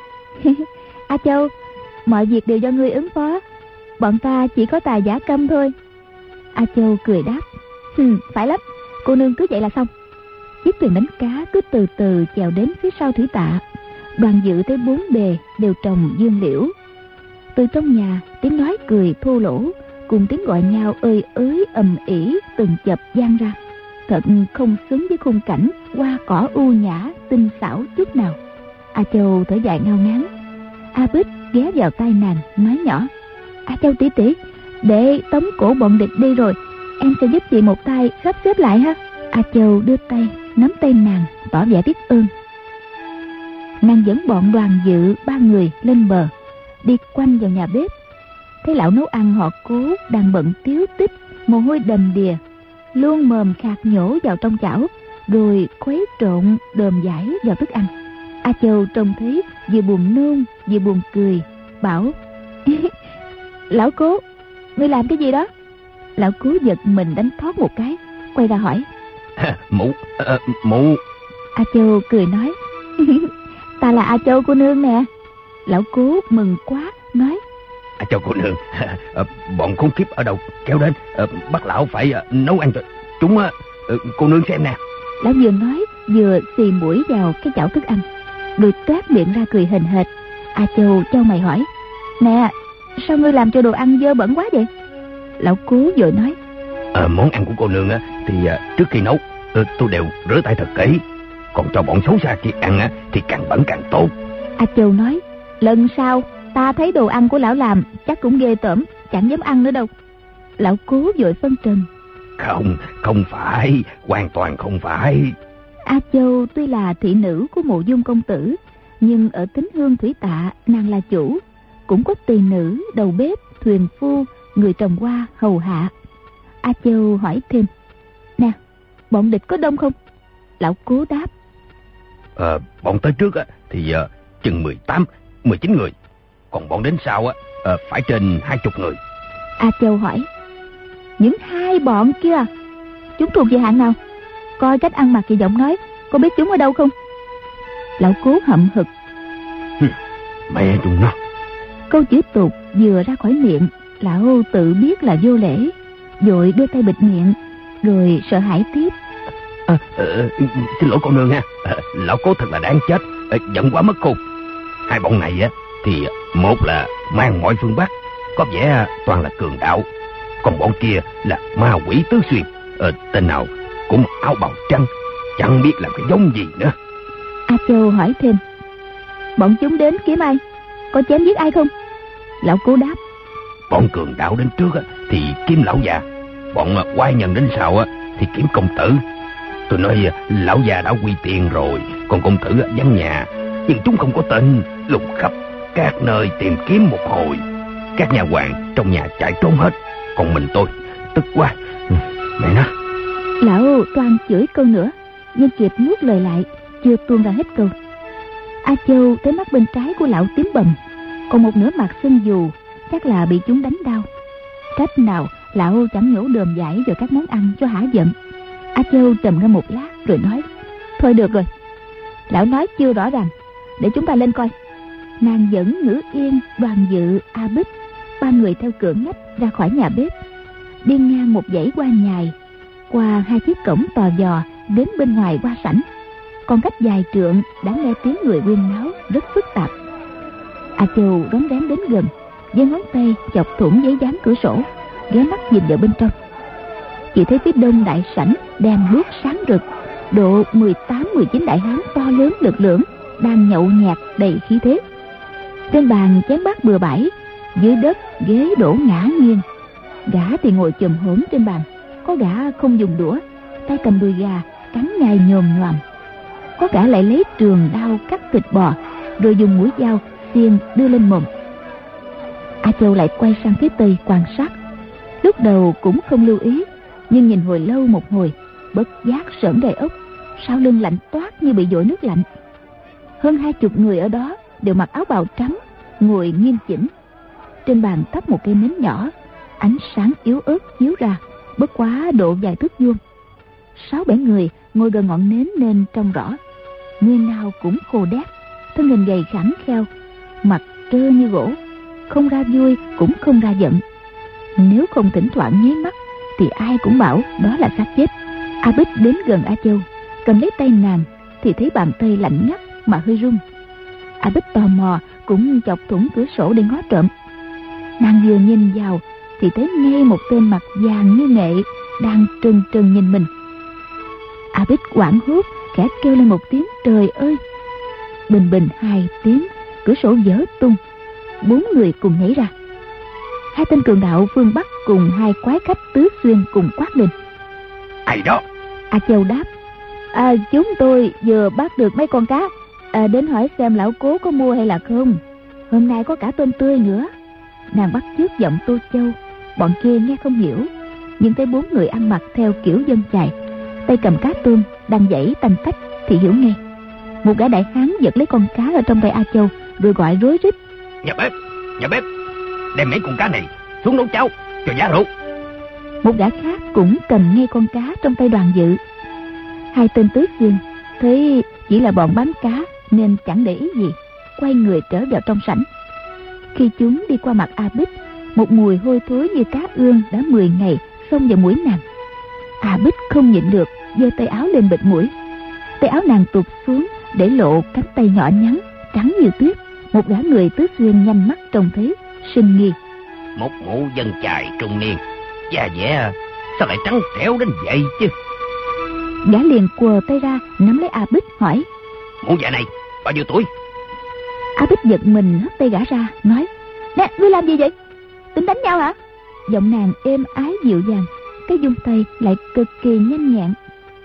A Châu, mọi việc đều do ngươi ứng phó, bọn ta chỉ có tài giả câm thôi. A Châu cười đáp: Hừ, phải lắm, cô nương cứ vậy là xong. Chiếc thuyền đánh cá cứ từ từ chèo đến phía sau Thủy Tạ. Đoàn Dự thấy bốn bề đều trồng dương liễu. Từ trong nhà tiếng nói cười thô lỗ cùng tiếng gọi nhau ơi ới ầm ĩ từng chập vang ra, thật không xứng với khung cảnh hoa cỏ u nhã tinh xảo chút nào. A Châu thở dài ngao ngán. A Bích ghé vào tai nàng nói nhỏ: A Châu tỷ tỷ, để tống cổ bọn địch đi rồi em sẽ giúp chị một tay sắp xếp lại ha. A Châu đưa tay nắm tay nàng tỏ vẻ biết ơn. Nàng dẫn bọn Đoàn Dự ba người lên bờ, đi quanh vào nhà bếp. Thấy lão nấu ăn họ Cố đang bận tiếu tích, mồ hôi đầm đìa, luôn mồm khạc nhổ vào trong chảo, rồi khuấy trộn đờm giải vào thức ăn. A Châu trông thấy vừa buồn nôn vừa buồn cười, bảo: Lão Cố, ngươi làm cái gì đó? Lão Cố giật mình đánh thoát một cái, quay ra hỏi: Mụ, à, mụ. A Châu cười nói: Ta là A Châu cô nương nè. Lão Cố mừng quá nói: À, cho cô nương, à, bọn khốn kiếp ở đâu kéo đến, à, bắt lão phải à, nấu ăn cho chúng. À, cô nương xem nè. Lão vừa nói vừa xì mũi vào cái chảo thức ăn, rồi toát miệng ra cười hền hệt. A Châu cho mày hỏi: Nè, sao ngươi làm cho đồ ăn dơ bẩn quá vậy? Lão Cố vội nói: à, Món ăn của cô nương á, thì à, trước khi nấu à, tôi đều rửa tay thật kỹ, còn cho bọn xấu xa kia ăn á, thì càng bẩn càng tốt. A Châu nói: Lần sau ta thấy đồ ăn của lão làm chắc cũng ghê tởm, chẳng dám ăn nữa đâu. Lão Cố vội phân trần: Không, không phải, hoàn toàn không phải. A Châu tuy là thị nữ của Mộ Dung công tử, nhưng ở Tín Hương Thủy Tạ nàng là chủ, cũng có tỳ nữ, đầu bếp, thuyền phu, người trồng hoa hầu hạ. A Châu hỏi thêm: Nè, bọn địch có đông không? Lão Cố đáp: Ờ, bọn tới trước á, thì uh, chừng mười tám, mười chín người. Còn bọn đến sau á, uh, phải trên hai chục người. A Châu hỏi: Những hai bọn kia, chúng thuộc về hạng nào? Coi cách ăn mặc và giọng nói, có biết chúng ở đâu không? Lão Cố hậm hực: Mẹ chúng nó. Câu chữ tục vừa ra khỏi miệng, lão tự biết là vô lễ, vội đưa tay bịt miệng, rồi sợ hãi tiếp: À, à, xin lỗi cô nương ha, à, lão Cố thật là đáng chết, à, giận quá mất khôn. Hai bọn này á thì một là mang ngoại phương Bắc, có vẻ toàn là cường đạo, còn bọn kia là ma quỷ tứ xuyên, à, tên nào cũng áo bào trắng, chẳng biết làm cái giống gì nữa. A Châu hỏi thêm: Bọn chúng đến kiếm ai? Có chém giết ai không? Lão Cố đáp: Bọn cường đạo đến trước á thì kiếm lão già, bọn quái nhân đến sau á thì kiếm công tử. Tôi nói lão già đã quy tiền rồi, còn công tử vắng nhà, nhưng chúng không có tên, lùng khắp các nơi tìm kiếm một hồi. Các nhà hoàng trong nhà chạy trốn hết, còn mình tôi tức quá. Mẹ nó. Lão toan chửi câu nữa, nhưng kịp nuốt lời lại, chưa tuôn ra hết câu. A Châu thấy mắt bên trái của lão tím bầm, còn một nửa mặt sưng dù, chắc là bị chúng đánh đau. Cách nào lão chẳng nhổ đờm giải rồi các món ăn cho hả giận. A Châu trầm ngâm một lát rồi nói: Thôi được rồi, lão nói chưa rõ ràng, để chúng ta lên coi. Nàng dẫn Ngữ Yên, Đoàn Dự, A Bích, ba người theo cửa ngách ra khỏi nhà bếp, đi ngang một dãy hoa nhài, qua hai chiếc cổng tò vò đến bên ngoài hoa sảnh. Còn cách vài trượng đã nghe tiếng người huyên náo rất phức tạp. A Châu rón rén đến gần, giơ ngón tay chọc thủng giấy dán cửa sổ, ghé mắt nhìn vào bên trong. Chỉ thấy phía đông đại sảnh đèn đuốc sáng rực, độ mười tám mười chín đại hán to lớn lực lưỡng đang nhậu nhẹt đầy khí thế. Trên bàn chén bát bừa bãi, dưới đất ghế đổ ngả nghiêng. Gã thì ngồi chùm hổm trên bàn, có gã không dùng đũa, tay cầm đùi gà cắn nhai nhồm nhoàm. Có gã lại lấy trường đao cắt thịt bò, rồi dùng mũi dao xiên đưa lên mồm. A Châu lại quay sang phía tây quan sát. Lúc đầu cũng không lưu ý, nhưng nhìn hồi lâu một hồi, bất giác sởn gai ốc, sau lưng lạnh toát như bị dội nước lạnh. Hơn hai chục người ở đó đều mặc áo bào trắng, ngồi nghiêm chỉnh. Trên bàn thắp một cây nến nhỏ, ánh sáng yếu ớt chiếu ra, bất quá độ vài thước vuông. Sáu bảy người ngồi gần ngọn nến nên trông rõ. Người nào cũng khô đét, thân hình gầy khẳng kheo, mặt trơ như gỗ, không ra vui cũng không ra giận. Nếu không thỉnh thoảng nháy mắt thì ai cũng bảo đó là xác chết. A Bích đến gần A Châu, cầm lấy tay nàng thì thấy bàn tay lạnh ngắt mà hơi run. A Bích tò mò cũng chọc thủng cửa sổ để ngó trộm. Nàng vừa nhìn vào thì thấy ngay một tên mặt vàng như nghệ đang trừng trừng nhìn mình. A Bích hoảng hốt khẽ kêu lên một tiếng trời ơi. Bình bình hai tiếng, cửa sổ vỡ tung, bốn người cùng nhảy ra. Hai tên cường đạo phương Bắc cùng hai quái khách tứ xuyên cùng quát lên: Ai đó? A Châu đáp: à, chúng tôi vừa bắt được mấy con cá, à, đến hỏi xem lão Cố có mua hay là không. Hôm nay có cả tôm tươi nữa. Nàng bắt chước giọng Tô Châu. Bọn kia nghe không hiểu, nhưng thấy bốn người ăn mặc theo kiểu dân chài, tay cầm cá tôm đang giãy tanh tách thì hiểu ngay. Một gã đại hán giật lấy con cá ở trong tay A Châu rồi gọi rối rít: Nhà bếp, nhà bếp, đem mấy con cá này xuống nấu cháo cho giá rượu. Một gã khác cũng cầm ngay con cá trong tay Đoàn Dự. Hai tên tứ xuyên thấy chỉ là bọn bán cá nên chẳng để ý gì, quay người trở vào trong sảnh. Khi chúng đi qua mặt A Bích, một mùi hôi thối như cá ương đã mười ngày xông vào mũi nàng. A Bích không nhịn được, giơ tay áo lên bịt mũi. Tay áo nàng tụt xuống để lộ cánh tay nhỏ nhắn trắng như tuyết. Một gã người tứ xuyên nhanh mắt trông thấy, sinh nghi: Một mụ dân chài trung niên, da dẻ sao lại trắng trẻo đến vậy chứ? Gã liền quờ tay ra nắm lấy A Bích hỏi: Mụ già này bao nhiêu tuổi? A Bích giật mình hất tay gã ra nói: Nè, ngươi làm gì vậy? Tính đánh nhau hả? Giọng nàng êm ái dịu dàng, cái dung tay lại cực kỳ nhanh nhẹn.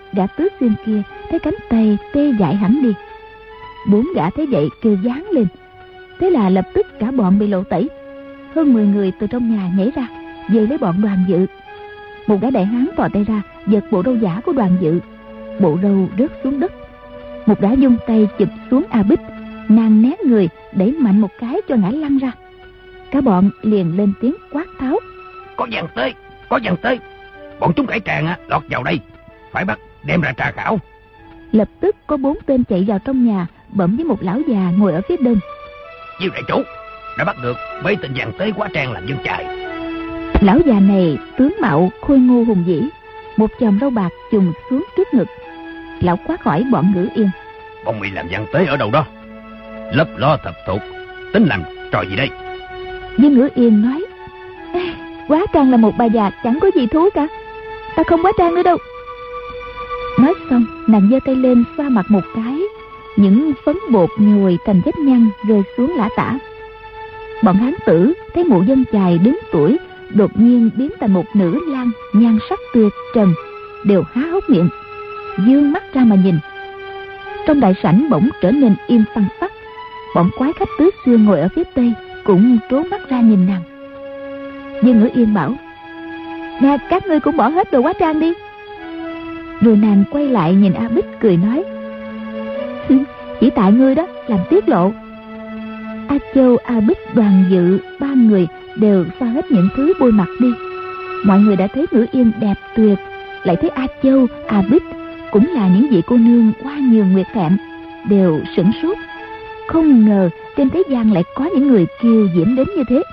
gã Tứ Xuyên kia thấy cánh tay tê dại hẳn đi. Bốn gã thấy vậy kêu giáng lên. Thế là lập tức cả bọn bị lộ tẩy. Hơn mười người từ trong nhà nhảy ra về lấy bọn Đoàn Dự. Một gã đại hán thò tay ra giật bộ râu giả của Đoàn Dự. Bộ râu rớt xuống đất. Một gã dung tay chụp xuống A Bích, nàng né người đẩy mạnh một cái cho ngã lăn ra. Cả bọn liền lên tiếng quát tháo: Có vàng tới, có vàng tới. Bọn chúng cải tràng á, lọt vào đây, phải bắt đem ra tra khảo. Lập tức có bốn tên chạy vào trong nhà, bẩm với một lão già ngồi ở phía bên: Diêu đại chủ, đã bắt được mấy tên vàng tới quá trang làm dân chài. Lão già này tướng mạo khôi ngô hùng vĩ, một chòm râu bạc chùm xuống trước ngực. Lão quát hỏi bọn Ngữ Yên: Bọn mày làm vàng tới ở đâu đó? Lấp lo thập thuộc, tính làm trò gì đây? Dương Ngữ Yên nói: Quá trang là một bà già chẳng có gì thú cả, ta không quá trang nữa đâu. Nói xong nàng giơ tay lên xoa mặt một cái, những phấn bột nhồi thành vết nhăn rơi xuống lả tả. Bọn hán tử thấy mụ dân chài đứng tuổi đột nhiên biến thành một nữ lang nhan sắc tuyệt trần, đều há hốc miệng dương mắt ra mà nhìn. Trong đại sảnh bỗng trở nên im phăng phắc. Bọn quái khách Tứ Xuyên ngồi ở phía tây cũng trố mắt ra nhìn nàng. Dương Ngữ Yên bảo: Nè, các ngươi cũng bỏ hết đồ hóa trang đi. Rồi nàng quay lại nhìn A Bích cười nói: Chỉ tại ngươi đó làm tiết lộ. A Châu, A Bích, Đoàn Dự ba người đều xoa hết những thứ bôi mặt đi. Mọi người đã thấy Ngữ Yên đẹp tuyệt, lại thấy A Châu, A Bích cũng là những vị cô nương hoa nhường nguyệt thẹn, đều sửng sốt. Không ngờ trên thế gian lại có những người kiều diễm đến như thế.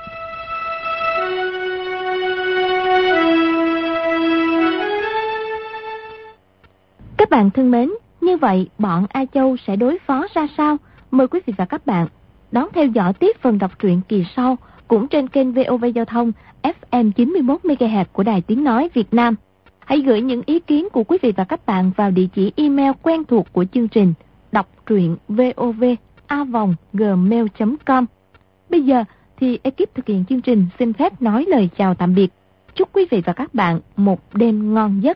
Các bạn thân mến, như vậy bọn A Châu sẽ đối phó ra sao? Mời quý vị và các bạn đón theo dõi tiếp phần đọc truyện kỳ sau cũng trên kênh vê o vê Giao thông ép em chín mươi mốt mê ga héc của Đài Tiếng Nói Việt Nam. Hãy gửi những ý kiến của quý vị và các bạn vào địa chỉ email quen thuộc của chương trình đọc truyện vov a vòng gmail chấm com. Bây giờ thì ekip thực hiện chương trình xin phép nói lời chào tạm biệt. Chúc quý vị và các bạn một đêm ngon giấc.